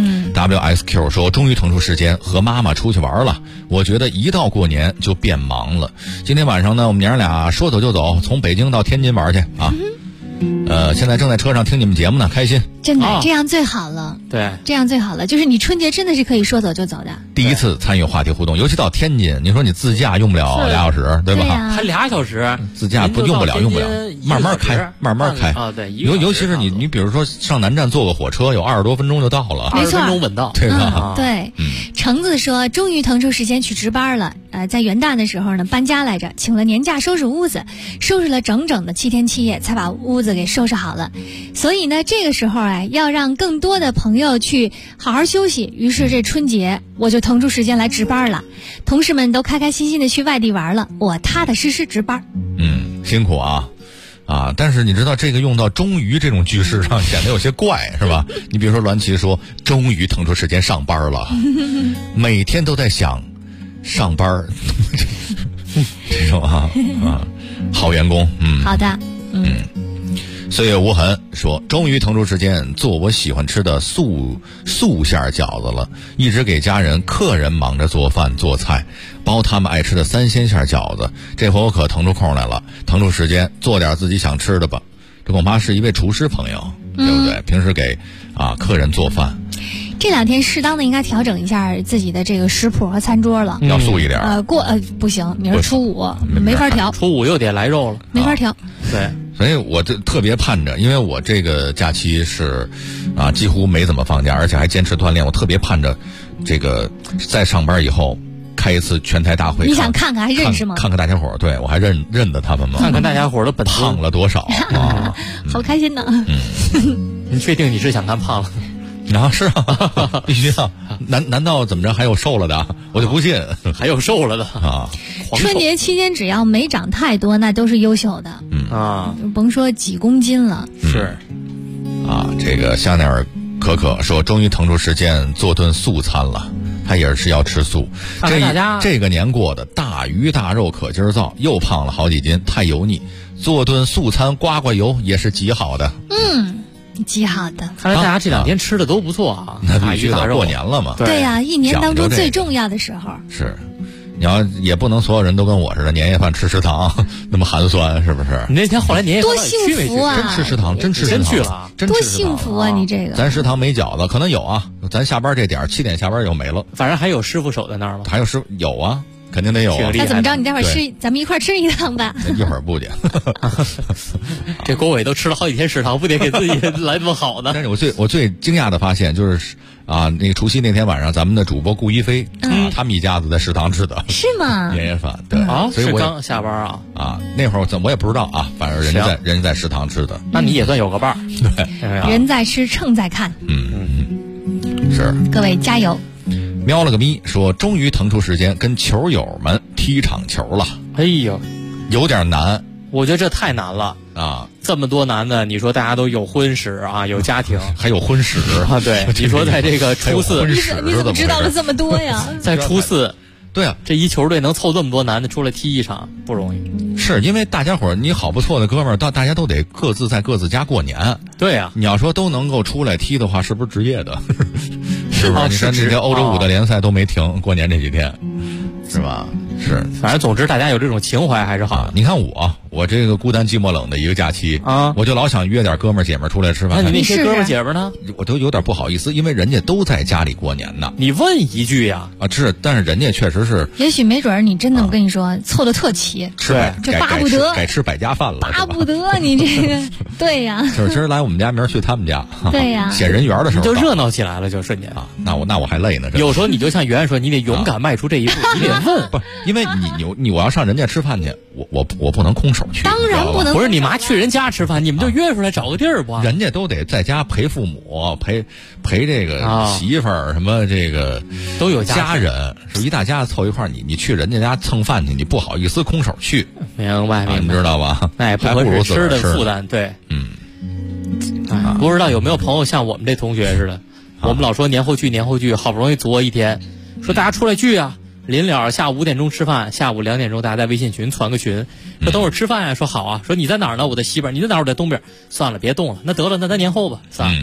WSQ 说，终于腾出时间和妈妈出去玩了。我觉得一到过年就变忙了。今天晚上呢，我们娘俩说走就走，从北京到天津玩去啊。现在正在车上听你们节目呢，开心。 真的，这样最好了。 对， 这样最好了。就是你春节真的是可以说走就走的。 第一次参与话题互动，尤其到天津，你说你自驾用不了2小时，对吧？ 还2小时， 自驾不用不了，慢慢开，慢慢开啊。对， 尤其是你比如说上南站坐个火车，有20多分钟就到了 ，20 分钟稳到， 对吧？ 对。橙子说，终于腾出时间去值班了。在元旦的时候呢，搬家来着，请了年假收拾屋子，收拾了整整的7天7夜，才把屋子给收拾好了。所以呢，这个时候要让更多的朋友去好好休息。于是这春节我就腾出时间来值班了，同事们都开开心心的去外地玩了，我踏踏实实值班。 辛苦啊！但是你知道这个用到终于这种句式上显得有些怪，是吧？你比如说栾琦说，终于腾出时间上班了，每天都在想上班这种好员工。 好的。 岁月无痕说，终于腾出时间做我喜欢吃的素馅饺子了，一直给家人客人忙着做饭做菜，包他们爱吃的3鲜馅饺子。这回我可腾出空来了，腾出时间做点自己想吃的吧。这恐怕是一位厨师朋友，对不对？平时给客人做饭。 这2天适当的应该调整一下自己的这个食谱和餐桌了， 要素一点。 不行，明儿初5没法调， 初5又得来肉了， 没法调。 对， 所以我就特别盼着，因为我这个假期是几乎没怎么放假，而且还坚持锻炼。我特别盼着这个在上班以后开一次全台大会。 你想看看还认识吗？ 看看大家伙，对我还认得他们吗？ 看看大家伙的本子胖了多少好开心呢。 你确定你是想看胖了？ 是啊，必须的。难道怎么着还有瘦了的？我就不信还有瘦了的春节期间只要没长太多，那都是优秀的。甭说几公斤了。 是这个香奈儿可可说，终于腾出时间做顿素餐了。他也是要吃素。这个年过的大鱼大肉可劲儿造，又胖了好几斤，太油腻。做顿素餐刮刮油也是极好的。 极好的。 看来大家这2天吃的都不错啊。 那必须的，过年了嘛。 对呀，一年当中最重要的时候。 是，你要也不能所有人都跟我似的年夜饭吃食堂那么寒酸，是不是？ 你那天后来年夜饭多幸福啊！ 真吃食堂，真吃食堂， 真去了， 多幸福啊！你这个， 咱食堂没饺子，可能有啊。咱下班这点7点下班又没了。 反正还有师傅守在那儿吗？ 还有师傅有啊。肯定得有。 那怎么着？你待会儿吃，咱们一块儿吃一趟吧。 一会儿不去。 这郭伟都吃了好几天食堂，不得给自己来这么好呢？ 但是我最惊讶的发现就是那个除夕那天晚上，咱们的主播顾一飞他们一家子在食堂吃的。 是吗？ 年夜饭对所以我刚下班那会儿我也不知道反正人家在食堂吃的。 那你也算有个伴儿。 对， 人在吃，秤在看。 是。 各位加油。 瞄了个咪说，终于腾出时间跟球友们踢场球了。 哎呦， 有点难。 我觉得这太难了这么多男的，你说大家都有婚史有家庭， 还有婚史对，你说在这个初4， 你怎么知道了这么多呀？ 在初4， 对啊， 这一球队能凑这么多男的出来踢一场不容易。 是因为大家伙你好不错的哥们儿，大家都得各自在各自家过年。 对呀， 你要说都能够出来踢的话，是不是职业的？是不是？你看这些欧洲5的联赛都没停，过年这几天，是吧？是， 反正总之大家有这种情怀还是好。 你看我这个孤单寂寞冷的一个假期我就老想约点哥们儿姐们儿出来吃饭。 那你那些哥们儿姐们儿呢？ 我都有点不好意思，因为人家都在家里过年呢。 你问一句呀是，但是人家确实是。 也许没准你真的，我跟你说，凑得特齐，这巴不得该吃百家饭了， 巴不得你这个对呀。 就是今儿来我们家，明儿去他们家。 对呀， 写人缘的时候就热闹起来了，就瞬间那我还累呢。 有时候你就像圆圆说，你得勇敢迈出这一步，你得问， 不，因为我要上人家吃饭去，我不能空手去。 当然不能。 不是你妈去人家吃饭，你们就约出来找个地儿不？ 人家都得在家陪父母，陪这个媳妇儿什么这个都有家人，是一大家子凑一块儿，你去人家家蹭饭去，你不好意思空手去。 明白， 你知道吧？ 那也不合适吃的负担，对，不知道有没有朋友像我们这同学似的，我们老说年后聚，好不容易作一天，说大家出来聚啊。临了下午5点钟吃饭，下午2点钟大家在微信群传个群，说等会儿吃饭呀，说好啊，说你在哪儿呢？我在西边，你在哪儿？我在东边。算了，别动了，那得了，那咱年后吧，算了。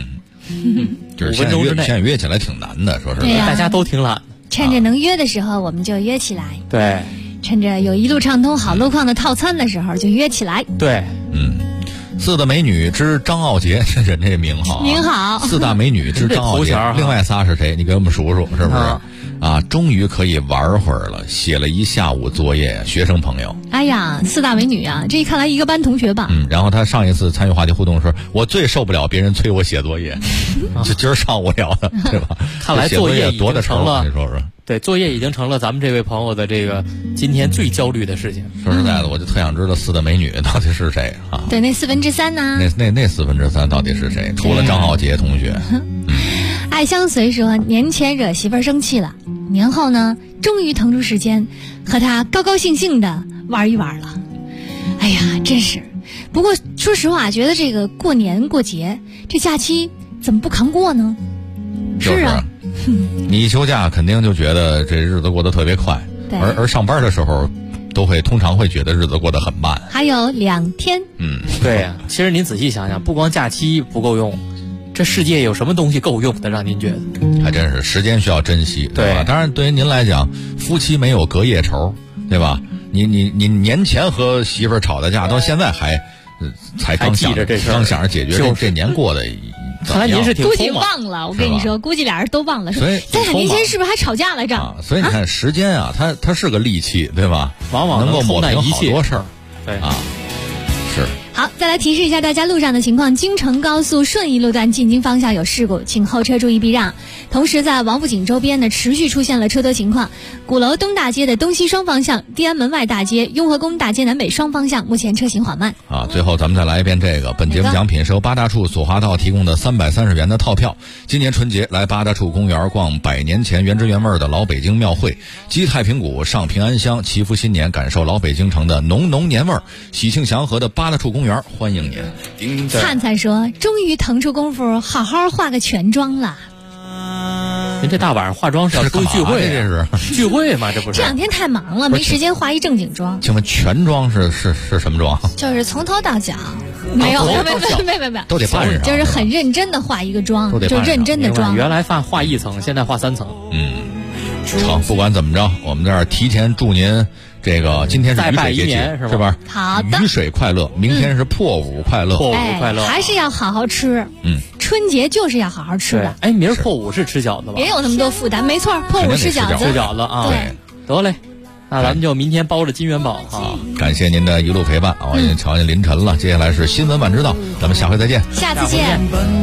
就是现在约起来挺难的，说实话， 大家都挺懒。 趁着能约的时候，我们就约起来。 对， 趁着有一路畅通好路况的套餐的时候，就约起来。 对， 四大美女之张傲杰，人这名好、啊。 名好。 四大美女之张傲杰，另外仨是谁？你给我们数数，是不是？啊，终于可以玩会儿了，写了一下午作业，学生朋友。 哎呀，四大美女啊，这一看来一个班同学吧。 然后他上一次参与话题互动的时候，我最受不了别人催我写作业，就今儿上午聊的，对吧？ 看来作业多的成了，你说说。 对，作业已经成了咱们这位朋友的这个今天最焦虑的事情。 说实在的，我就特想知道四大美女到底是谁啊？ 对，那3/4呢？ 那3/4到底是谁？除了张浩杰同学。 爱相随说，年前惹媳妇儿生气了，年后呢，终于腾出时间和他高高兴兴的玩一玩了。哎呀，真是。不过说实话，觉得这个过年过节这假期怎么不扛过呢？ 是啊。你一休假肯定就觉得这日子过得特别快，而上班的时候通常会觉得日子过得很慢。 还有2天。 对呀。其实您仔细想想，不光假期不够用，这世界有什么东西够用的？让您觉得？ 还真是，时间需要珍惜，对吧？当然，对于您来讲，夫妻没有隔夜仇，对吧？你年前和媳妇儿吵的架，到现在才刚想着解决这年过的。 看来您是挺估计忘了，我跟你说，估计俩人都忘了。 所以咱俩年前是不是还吵架来着？ 所以你看，时间啊，它是个利器，对吧？ 往往能够抹平好多事儿。 对啊，是。 好，再来提示一下大家路上的情况。京承高速顺义路段进京方向有事故，请后车注意避让。同时在王府井周边呢，持续出现了车多情况。鼓楼东大街的东西双方向，地安门外大街、雍和宫大街南北双方向，目前车行缓慢。 最后咱们再来一遍这个。本节目奖品是由八大处索华道提供的330元的套票。今年春节来八大处公园逛100年前原汁原味的老北京庙会，击太平鼓，上平安香，祈福新年，感受老北京城的浓浓年味儿。喜庆祥和的八大处公园欢迎您。 灿灿说，终于腾出功夫好好化个全妆了。 您这大晚上化妆是要出去聚会？ 这是聚会吗？这不是？ 这2天太忙了，没时间化一正经妆。 请问全妆是什么妆？ 就是从头到脚，没有， 都得扮上， 就是很认真的化一个妆，就认真的妆。 原来画1层，现在画3层。 成，不管怎么着，我们这儿提前祝您这个今天是雨水节气，是吧？ 好的， 雨水快乐，明天是破五快乐， 破五快乐， 还是要好好吃。春节就是要好好吃的。 哎，明儿破五是吃饺子吧？ 别有那么多负担，没错，破五吃饺子。 吃饺子啊！ 对， 得嘞，那咱们就明天包着金元宝哈。 感谢您的一路陪伴，我已经瞧见凌晨了，接下来是新闻晚知道，咱们下回再见。 下次见。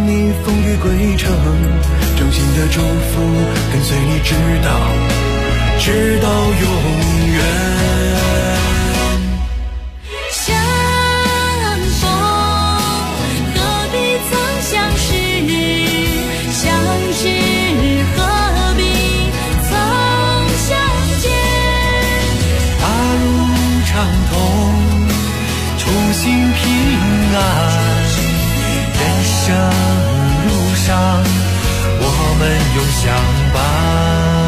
衷心的祝福跟随你直到永远。 相逢何必曾相识，相知何必曾相见。 大路畅通，初心平安，人生路上我们永相伴。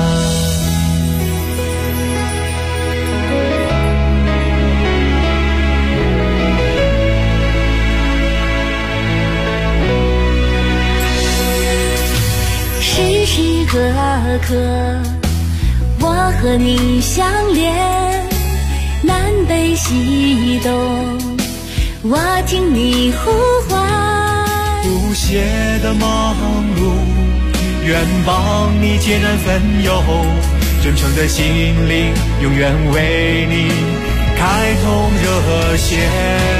时时刻刻我和你相连，南北西东我听你呼唤。 不懈的忙碌，愿帮你解燃纷忧，真诚的心灵永远为你开通热线。